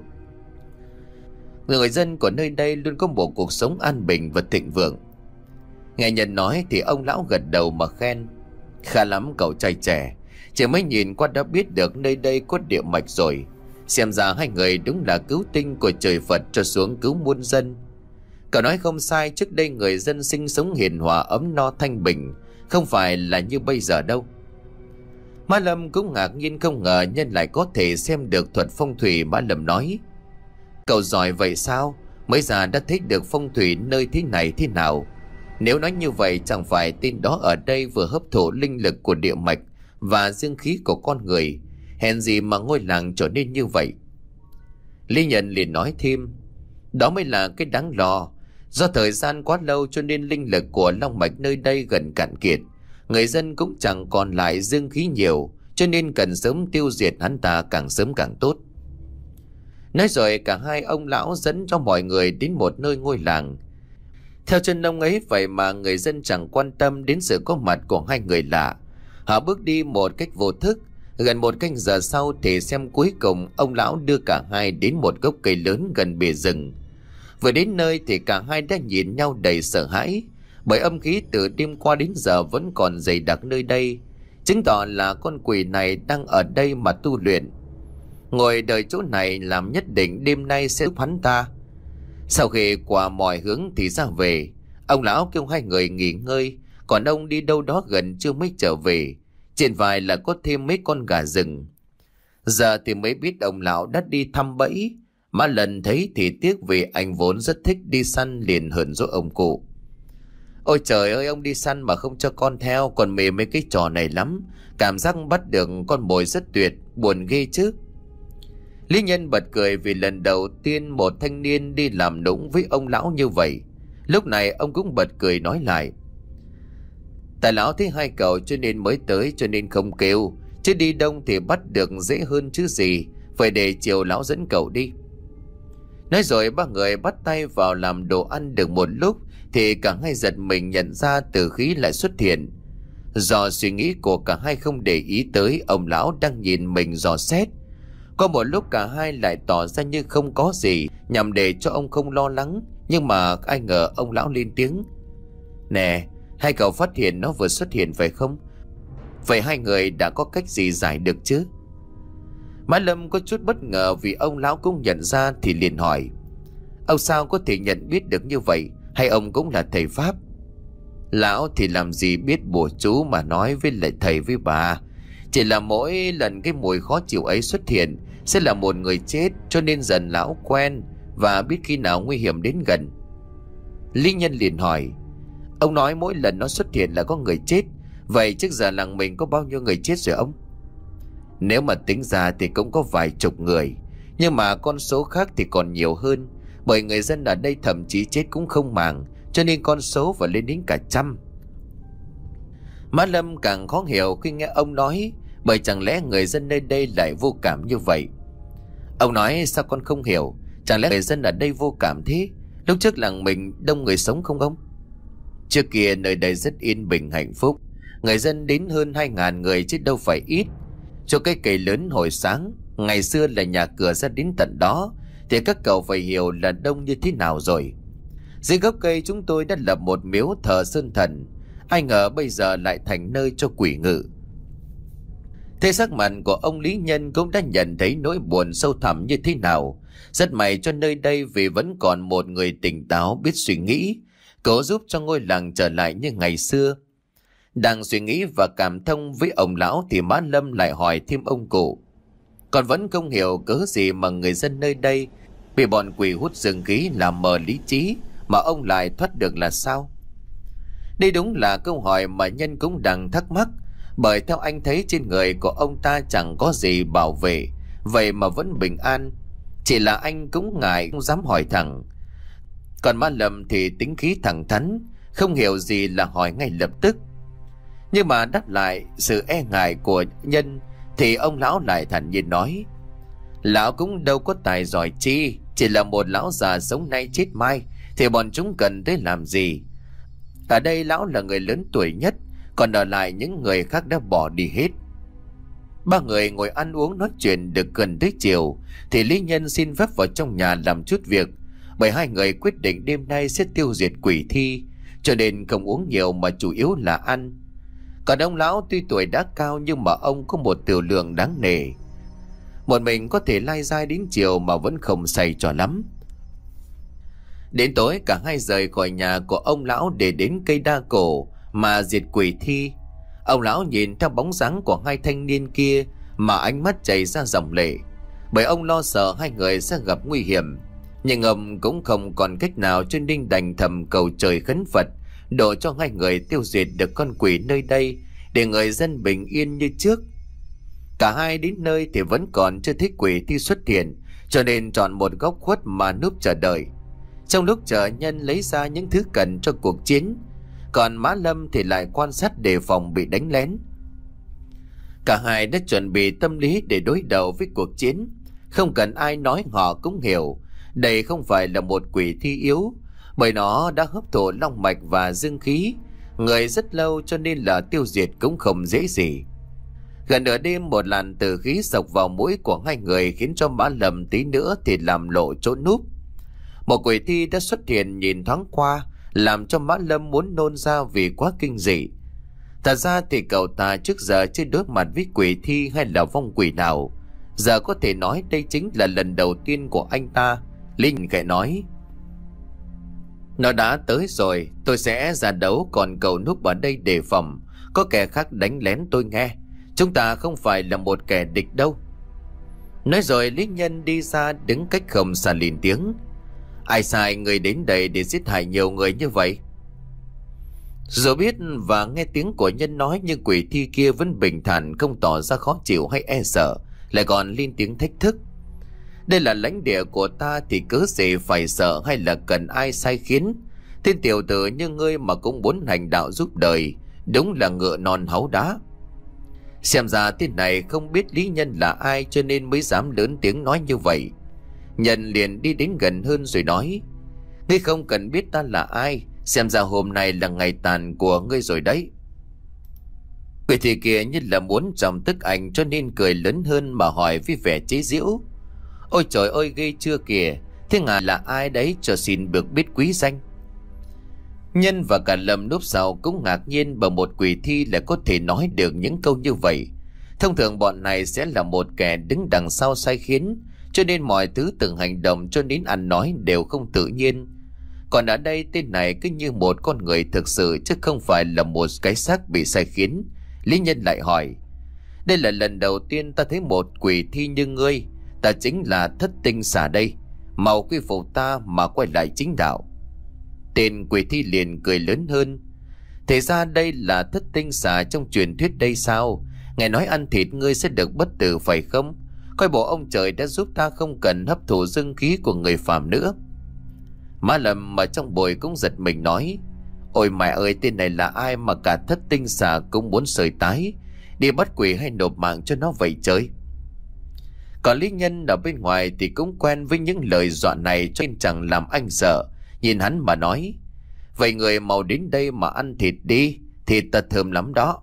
Người dân của nơi đây luôn có một cuộc sống an bình và thịnh vượng. Nghe Nhân nói thì ông lão gật đầu mà khen: Khá lắm cậu trai trẻ, chỉ mới nhìn qua đã biết được nơi đây có địa mạch rồi. Xem ra hai người đúng là cứu tinh của trời Phật cho xuống cứu muôn dân. Cậu nói không sai, trước đây người dân sinh sống hiền hòa ấm no thanh bình, không phải là như bây giờ đâu. Ma Lâm cũng ngạc nhiên không ngờ Nhân lại có thể xem được thuật phong thủy. Ma Lâm nói: Cậu giỏi vậy sao? Mới già đã thấy được phong thủy nơi thế này thế nào? Nếu nói như vậy chẳng phải tên đó ở đây vừa hấp thụ linh lực của địa mạch và dương khí của con người, hèn gì mà ngôi làng trở nên như vậy. Lý Nhân liền nói thêm: Đó mới là cái đáng lo. Do thời gian quá lâu cho nên linh lực của long mạch nơi đây gần cạn kiệt, người dân cũng chẳng còn lại dương khí nhiều, cho nên cần sớm tiêu diệt hắn ta càng sớm càng tốt. Nói rồi cả hai ông lão dẫn cho mọi người đến một nơi ngôi làng. Theo chân ông ấy vậy mà người dân chẳng quan tâm đến sự có mặt của hai người lạ. Họ bước đi một cách vô thức. Gần một canh giờ sau thì xem cuối cùng ông lão đưa cả hai đến một gốc cây lớn gần bìa rừng. Vừa đến nơi thì cả hai đã nhìn nhau đầy sợ hãi, bởi âm khí từ đêm qua đến giờ vẫn còn dày đặc nơi đây, chứng tỏ là con quỷ này đang ở đây mà tu luyện. Ngồi đợi chỗ này làm nhất định đêm nay sẽ giúp hắn ta. Sau khi qua mọi hướng thì ra về, ông lão kêu hai người nghỉ ngơi, còn ông đi đâu đó gần chưa mới trở về. Trên vai là có thêm mấy con gà rừng. Giờ thì mới biết ông lão đã đi thăm bẫy. Mà lần thấy thì tiếc vì anh vốn rất thích đi săn, liền hờn dỗi ông cụ: Ôi trời ơi, ông đi săn mà không cho con theo, còn mê mấy cái trò này lắm. Cảm giác bắt được con mồi rất tuyệt, buồn ghê chứ. Lý Nhân bật cười vì lần đầu tiên một thanh niên đi làm nũng với ông lão như vậy. Lúc này ông cũng bật cười nói lại: Tại lão thấy hai cậu cho nên mới tới, cho nên không kêu, chứ đi đông thì bắt được dễ hơn chứ gì. Phải để chiều lão dẫn cậu đi. Nói rồi ba người bắt tay vào làm đồ ăn được một lúc thì cả hai giật mình nhận ra tử khí lại xuất hiện. Do suy nghĩ của cả hai không để ý tới ông lão đang nhìn mình dò xét. Có một lúc cả hai lại tỏ ra như không có gì, nhằm để cho ông không lo lắng. Nhưng mà ai ngờ ông lão lên tiếng: Nè, hai cậu phát hiện nó vừa xuất hiện phải không? Vậy hai người đã có cách gì giải được chứ? Mã Lâm có chút bất ngờ vì ông lão cũng nhận ra thì liền hỏi: Ông sao có thể nhận biết được như vậy? Hay ông cũng là thầy Pháp? Lão thì làm gì biết bùa chú mà nói với lại thầy với bà. Chỉ là mỗi lần cái mùi khó chịu ấy xuất hiện sẽ là một người chết, cho nên dần lão quen và biết khi nào nguy hiểm đến gần. Lý Nhân liền hỏi: Ông nói mỗi lần nó xuất hiện là có người chết, vậy trước giờ làng mình có bao nhiêu người chết rồi ông? Nếu mà tính ra thì cũng có vài chục người, nhưng mà con số khác thì còn nhiều hơn, bởi người dân ở đây thậm chí chết cũng không màng, cho nên con số phải lên đến cả trăm. Mã Lâm càng khó hiểu khi nghe ông nói, bởi chẳng lẽ người dân nơi đây lại vô cảm như vậy? Ông nói sao con không hiểu, chẳng lẽ người dân ở đây vô cảm thế? Lúc trước làng mình đông người sống không ông? Trước kia nơi đây rất yên bình hạnh phúc, người dân đến hơn hai ngàn người chứ đâu phải ít. Cho cái cây lớn hồi sáng, ngày xưa là nhà cửa ra đến tận đó, thì các cậu phải hiểu là đông như thế nào rồi. Dưới gốc cây chúng tôi đã lập một miếu thờ sơn thần, ai ngờ bây giờ lại thành nơi cho quỷ ngự. Thế sắc mặt của ông Lý Nhân cũng đã nhận thấy nỗi buồn sâu thẳm như thế nào. Rất may cho nơi đây vì vẫn còn một người tỉnh táo biết suy nghĩ, cố giúp cho ngôi làng trở lại như ngày xưa. Đang suy nghĩ và cảm thông với ông lão thì Mã Lâm lại hỏi thêm ông cụ. Còn vẫn không hiểu cớ gì mà người dân nơi đây bị bọn quỷ hút dương khí làm mờ lý trí, mà ông lại thoát được là sao? Đây đúng là câu hỏi mà Nhân cũng đang thắc mắc, bởi theo anh thấy trên người của ông ta chẳng có gì bảo vệ, vậy mà vẫn bình an. Chỉ là anh cũng ngại không dám hỏi thẳng. Còn Mã Lâm thì tính khí thẳng thắn, không hiểu gì là hỏi ngay lập tức. Nhưng mà đáp lại sự e ngại của Nhân thì ông lão lại thản nhiên nói: Lão cũng đâu có tài giỏi chi, chỉ là một lão già sống nay chết mai, thì bọn chúng cần tới làm gì? Ở đây lão là người lớn tuổi nhất, còn ở lại những người khác đã bỏ đi hết. Ba người ngồi ăn uống nói chuyện được gần tới chiều thì Lý Nhân xin phép vào trong nhà làm chút việc, bởi hai người quyết định đêm nay sẽ tiêu diệt quỷ thi, cho nên không uống nhiều mà chủ yếu là ăn. Còn ông lão tuy tuổi đã cao nhưng mà ông có một tiểu lượng đáng nể, một mình có thể lai dai đến chiều mà vẫn không say cho lắm. Đến tối cả hai rời khỏi nhà của ông lão để đến cây đa cổ mà diệt quỷ thi. Ông lão nhìn theo bóng dáng của hai thanh niên kia mà ánh mắt chảy ra dòng lệ, bởi ông lo sợ hai người sẽ gặp nguy hiểm. Nhưng ông cũng không còn cách nào, cho nên đành thầm cầu trời khấn Phật độ cho hai người tiêu diệt được con quỷ nơi đây, để người dân bình yên như trước. Cả hai đến nơi thì vẫn còn chưa thấy quỷ thi xuất hiện, cho nên chọn một góc khuất mà núp chờ đợi. Trong lúc chờ, Nhân lấy ra những thứ cần cho cuộc chiến, còn Mã Lâm thì lại quan sát đề phòng bị đánh lén. Cả hai đã chuẩn bị tâm lý để đối đầu với cuộc chiến. Không cần ai nói họ cũng hiểu, đây không phải là một quỷ thi yếu, bởi nó đã hấp thụ long mạch và dương khí người rất lâu, cho nên là tiêu diệt cũng không dễ gì. Gần nửa đêm, một làn tử khí sộc vào mũi của hai người khiến cho Mã Lâm tí nữa thì làm lộ chỗ núp. Một quỷ thi đã xuất hiện nhìn thoáng qua, làm cho Mã Lâm muốn nôn ra vì quá kinh dị. Thật ra thì cậu ta trước giờ chưa đối mặt với quỷ thi hay là vong quỷ nào, giờ có thể nói đây chính là lần đầu tiên của anh ta. Linh khẽ nói: Nó đã tới rồi, tôi sẽ ra đấu, còn cậu núp ở đây đề phòng, có kẻ khác đánh lén tôi nghe. Chúng ta không phải là một kẻ địch đâu. Nói rồi Lý Nhân đi ra đứng cách không xa lên tiếng: Ai sai người đến đây để giết hại nhiều người như vậy? Dù biết và nghe tiếng của Nhân nói, nhưng quỷ thi kia vẫn bình thản, không tỏ ra khó chịu hay e sợ, lại còn lên tiếng thách thức: Đây là lãnh địa của ta thì cớ gì phải sợ, hay là cần ai sai khiến? Tên tiểu tử như ngươi mà cũng muốn hành đạo giúp đời, đúng là ngựa non háu đá. Xem ra tên này không biết Lý Nhân là ai, cho nên mới dám lớn tiếng nói như vậy. Nhân liền đi đến gần hơn rồi nói: Ngươi không cần biết ta là ai, xem ra hôm nay là ngày tàn của ngươi rồi đấy. Quỷ thi kia như là muốn chọc tức anh, cho nên cười lớn hơn mà hỏi với vẻ chế giễu: Ôi trời ơi, ghê chưa kìa, thế ngài là ai đấy, cho xin được biết quý danh. Nhân và cả Lâm núp sau cũng ngạc nhiên bởi một quỷ thi lại có thể nói được những câu như vậy. Thông thường bọn này sẽ là một kẻ đứng đằng sau sai khiến, cho nên mọi thứ từng hành động cho đến ăn nói đều không tự nhiên. Còn ở đây tên này cứ như một con người thực sự, chứ không phải là một cái xác bị sai khiến. Lý Nhân lại hỏi: Đây là lần đầu tiên ta thấy một quỷ thi như ngươi, ta chính là Thất Tinh Xà đây, mau quy phục ta mà quay lại chính đạo. Tên quỷ thi liền cười lớn hơn: Thế ra đây là Thất Tinh Xà trong truyền thuyết đây sao? Nghe nói ăn thịt ngươi sẽ được bất tử phải không? Coi bộ ông trời đã giúp ta không cần hấp thụ dương khí của người phàm nữa. Mã Lâm ở trong bồi cũng giật mình nói: Ôi mẹ ơi, tên này là ai mà cả thất tinh xà cũng muốn sời tái, đi bắt quỷ hay nộp mạng cho nó vậy trời? Còn Lý Nhân ở bên ngoài thì cũng quen với những lời dọa này cho nên chẳng làm anh sợ, nhìn hắn mà nói: Vậy người mau đến đây mà ăn thịt đi, thịt ta thơm lắm đó.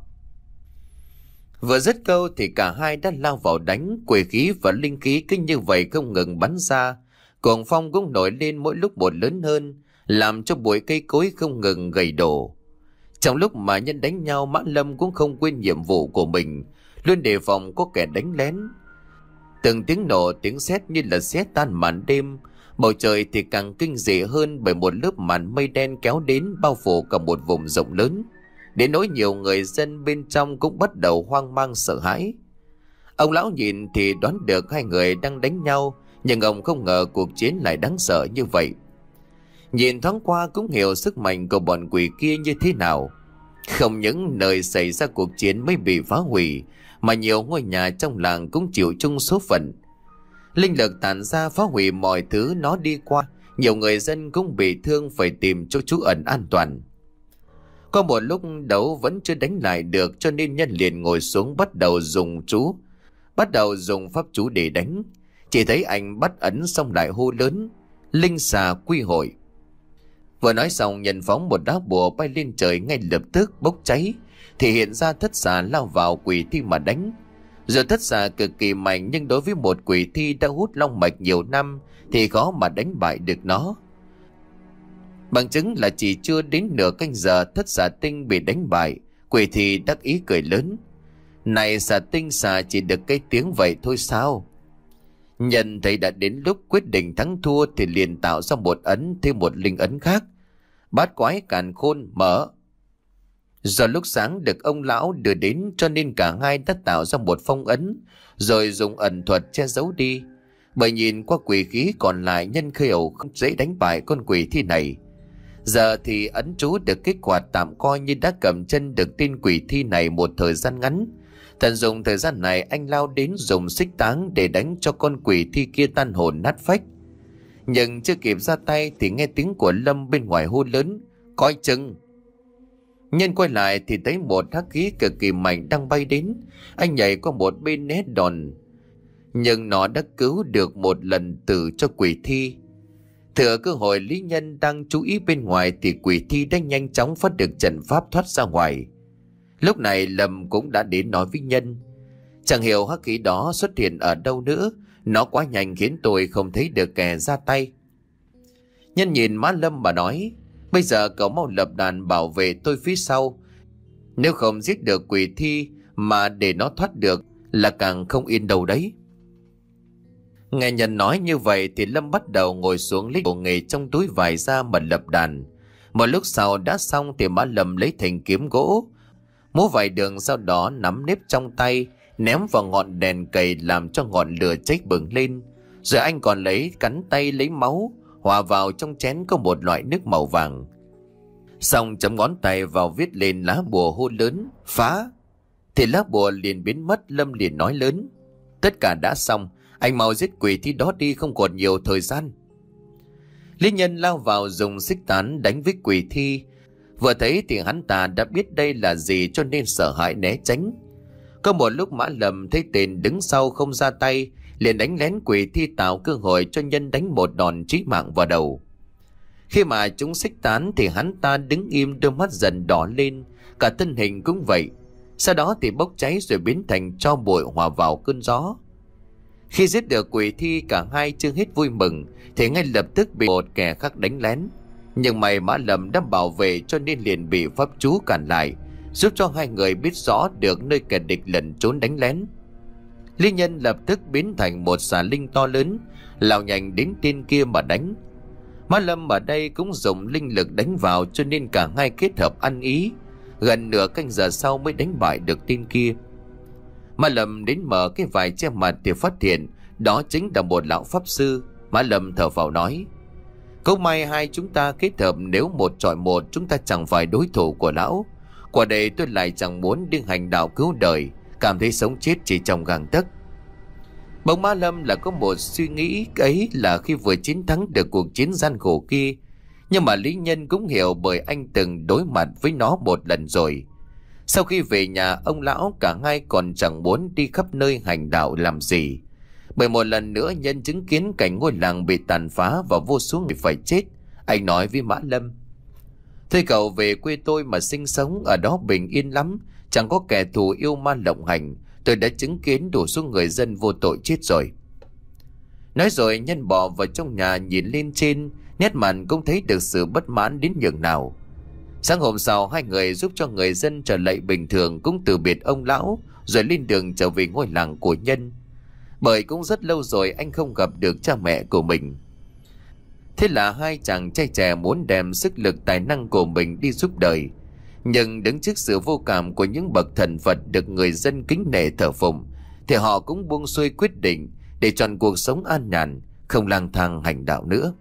Vừa dứt câu thì cả hai đã lao vào đánh, quỷ khí và linh khí cứ như vậy không ngừng bắn ra. Cuồng phong cũng nổi lên mỗi lúc một lớn hơn, làm cho bụi cây cối không ngừng gầy đổ. Trong lúc mà nhân đánh nhau, Mã Lâm cũng không quên nhiệm vụ của mình, luôn đề phòng có kẻ đánh lén. Từng tiếng nổ, tiếng sét như là xé tan màn đêm. Bầu trời thì càng kinh dị hơn bởi một lớp màn mây đen kéo đến bao phủ cả một vùng rộng lớn, đến nỗi nhiều người dân bên trong cũng bắt đầu hoang mang sợ hãi. Ông lão nhìn thì đoán được hai người đang đánh nhau, nhưng ông không ngờ cuộc chiến lại đáng sợ như vậy. Nhìn thoáng qua cũng hiểu sức mạnh của bọn quỷ kia như thế nào. Không những nơi xảy ra cuộc chiến mới bị phá hủy, mà nhiều ngôi nhà trong làng cũng chịu chung số phận. Linh lực tản ra phá hủy mọi thứ nó đi qua, nhiều người dân cũng bị thương phải tìm chỗ trú ẩn an toàn. Có một lúc đấu vẫn chưa đánh lại được, cho nên nhân liền ngồi xuống bắt đầu dùng chú, bắt đầu dùng pháp chú để đánh. Chỉ thấy anh bắt ấn xong lại hô lớn: Linh xà quy hội. Vừa nói xong, nhân phóng một đá bùa bay lên trời, ngay lập tức bốc cháy thì hiện ra thất xà lao vào quỷ thi mà đánh. Giờ thất xà cực kỳ mạnh, nhưng đối với một quỷ thi đã hút long mạch nhiều năm thì khó mà đánh bại được nó. Bằng chứng là chỉ chưa đến nửa canh giờ thất xà tinh bị đánh bại, quỷ thi đắc ý cười lớn: Này xà tinh xà chỉ được cái tiếng vậy thôi sao? Nhân thấy đã đến lúc quyết định thắng thua thì liền tạo ra một ấn thêm một linh ấn khác: Bát quái càn khôn mở. Do lúc sáng được ông lão đưa đến cho nên cả hai đã tạo ra một phong ấn, rồi dùng ẩn thuật che giấu đi. Bởi nhìn qua quỷ khí còn lại, nhân khẩu không dễ đánh bại con quỷ thi này. Giờ thì ấn chú được kích hoạt, tạm coi như đã cầm chân được tên quỷ thi này một thời gian ngắn. Tận dụng thời gian này, anh lao đến dùng xích táng để đánh cho con quỷ thi kia tan hồn nát phách. Nhưng chưa kịp ra tay thì nghe tiếng của Lâm bên ngoài hô lớn: Coi chừng! Nhân quay lại thì thấy một hắc khí cực kỳ mạnh đang bay đến. Anh nhảy qua một bên né đòn, nhưng nó đã cứu được một lần tử cho quỷ thi. Thừa cơ hội Lý Nhân đang chú ý bên ngoài thì quỷ thi đã nhanh chóng phát được trận pháp thoát ra ngoài. Lúc này Lâm cũng đã đến nói với Nhân: Chẳng hiểu hắc khí đó xuất hiện ở đâu nữa, nó quá nhanh khiến tôi không thấy được kẻ ra tay. Nhân nhìn má Lâm mà nói: Bây giờ cậu mau lập đàn bảo vệ tôi phía sau. Nếu không giết được quỷ thi mà để nó thoát được là càng không yên đâu đấy. Nghe Nhân nói như vậy thì Lâm bắt đầu ngồi xuống lấy bộ nghề trong túi vải ra mà lập đàn. Một lúc sau đã xong thì má Lâm lấy thành kiếm gỗ, múa vài đường, sau đó nắm nếp trong tay ném vào ngọn đèn cầy làm cho ngọn lửa cháy bừng lên. Rồi anh còn lấy cắn tay lấy máu hòa vào trong chén có một loại nước màu vàng. Xong chấm ngón tay vào viết lên lá bùa hô lớn: Phá! Thì lá bùa liền biến mất. Lâm liền nói lớn: Tất cả đã xong, anh mau giết quỷ thi đó đi, không còn nhiều thời gian. Lý Nhân lao vào dùng xích tán đánh với quỷ thi. Vừa thấy thì hắn ta đã biết đây là gì cho nên sợ hãi né tránh. Có một lúc Mã Lâm thấy tên đứng sau không ra tay, liền đánh lén quỷ thi tạo cơ hội cho Nhân đánh một đòn chí mạng vào đầu. Khi mà chúng xích tán thì hắn ta đứng im, đôi mắt dần đỏ lên, cả thân hình cũng vậy. Sau đó thì bốc cháy rồi biến thành tro bụi hòa vào cơn gió. Khi giết được quỷ thi, cả hai chưa hết vui mừng thì ngay lập tức bị một kẻ khác đánh lén. Nhưng may Mã Lâm đã bảo vệ cho nên liền bị pháp chú cản lại, giúp cho hai người biết rõ được nơi kẻ địch lẩn trốn đánh lén. Lý Nhân lập tức biến thành một xà linh to lớn, lao nhanh đến tên kia mà đánh. Mã Lâm ở đây cũng dùng linh lực đánh vào cho nên cả hai kết hợp ăn ý. Gần nửa canh giờ sau mới đánh bại được tên kia. Mã Lâm đến mở cái vải che mặt thì phát hiện đó chính là một lão pháp sư. Mã Lâm thở phào nói: Cũng may hai chúng ta kết hợp, nếu một chọi một chúng ta chẳng phải đối thủ của lão. Qua đây tôi lại chẳng muốn đi hành đạo cứu đời, cảm thấy sống chết chỉ trong gang tấc. Bỗng Mã Lâm là có một suy nghĩ ấy là khi vừa chiến thắng được cuộc chiến gian khổ kia, nhưng mà Lý Nhân cũng hiểu bởi anh từng đối mặt với nó một lần rồi. Sau khi về nhà ông lão, cả hai còn chẳng muốn đi khắp nơi hành đạo làm gì, bởi một lần nữa Nhân chứng kiến cảnh ngôi làng bị tàn phá và vô số người phải chết. Anh nói với Mã Lâm: "Thôi cậu về quê tôi mà sinh sống, ở đó bình yên lắm, chẳng có kẻ thù yêu ma lộng hành. Tôi đã chứng kiến đủ số người dân vô tội chết rồi." Nói rồi Nhân bỏ vào trong nhà, nhìn lên trên, nét mặt cũng thấy được sự bất mãn đến nhường nào. Sáng hôm sau, hai người giúp cho người dân trở lại bình thường, cũng từ biệt ông lão, rồi lên đường trở về ngôi làng của Nhân. Bởi cũng rất lâu rồi anh không gặp được cha mẹ của mình. Thế là hai chàng trai trẻ muốn đem sức lực tài năng của mình đi giúp đời. Nhưng đứng trước sự vô cảm của những bậc thần Phật được người dân kính nể thờ phụng, thì họ cũng buông xuôi quyết định để chọn cuộc sống an nhàn, không lang thang hành đạo nữa.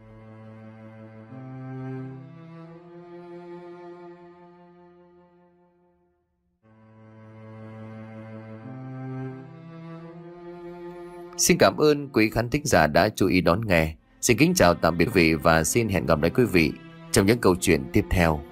Xin cảm ơn quý khán thính giả đã chú ý đón nghe. Xin kính chào tạm biệt quý vị và xin hẹn gặp lại quý vị trong những câu chuyện tiếp theo.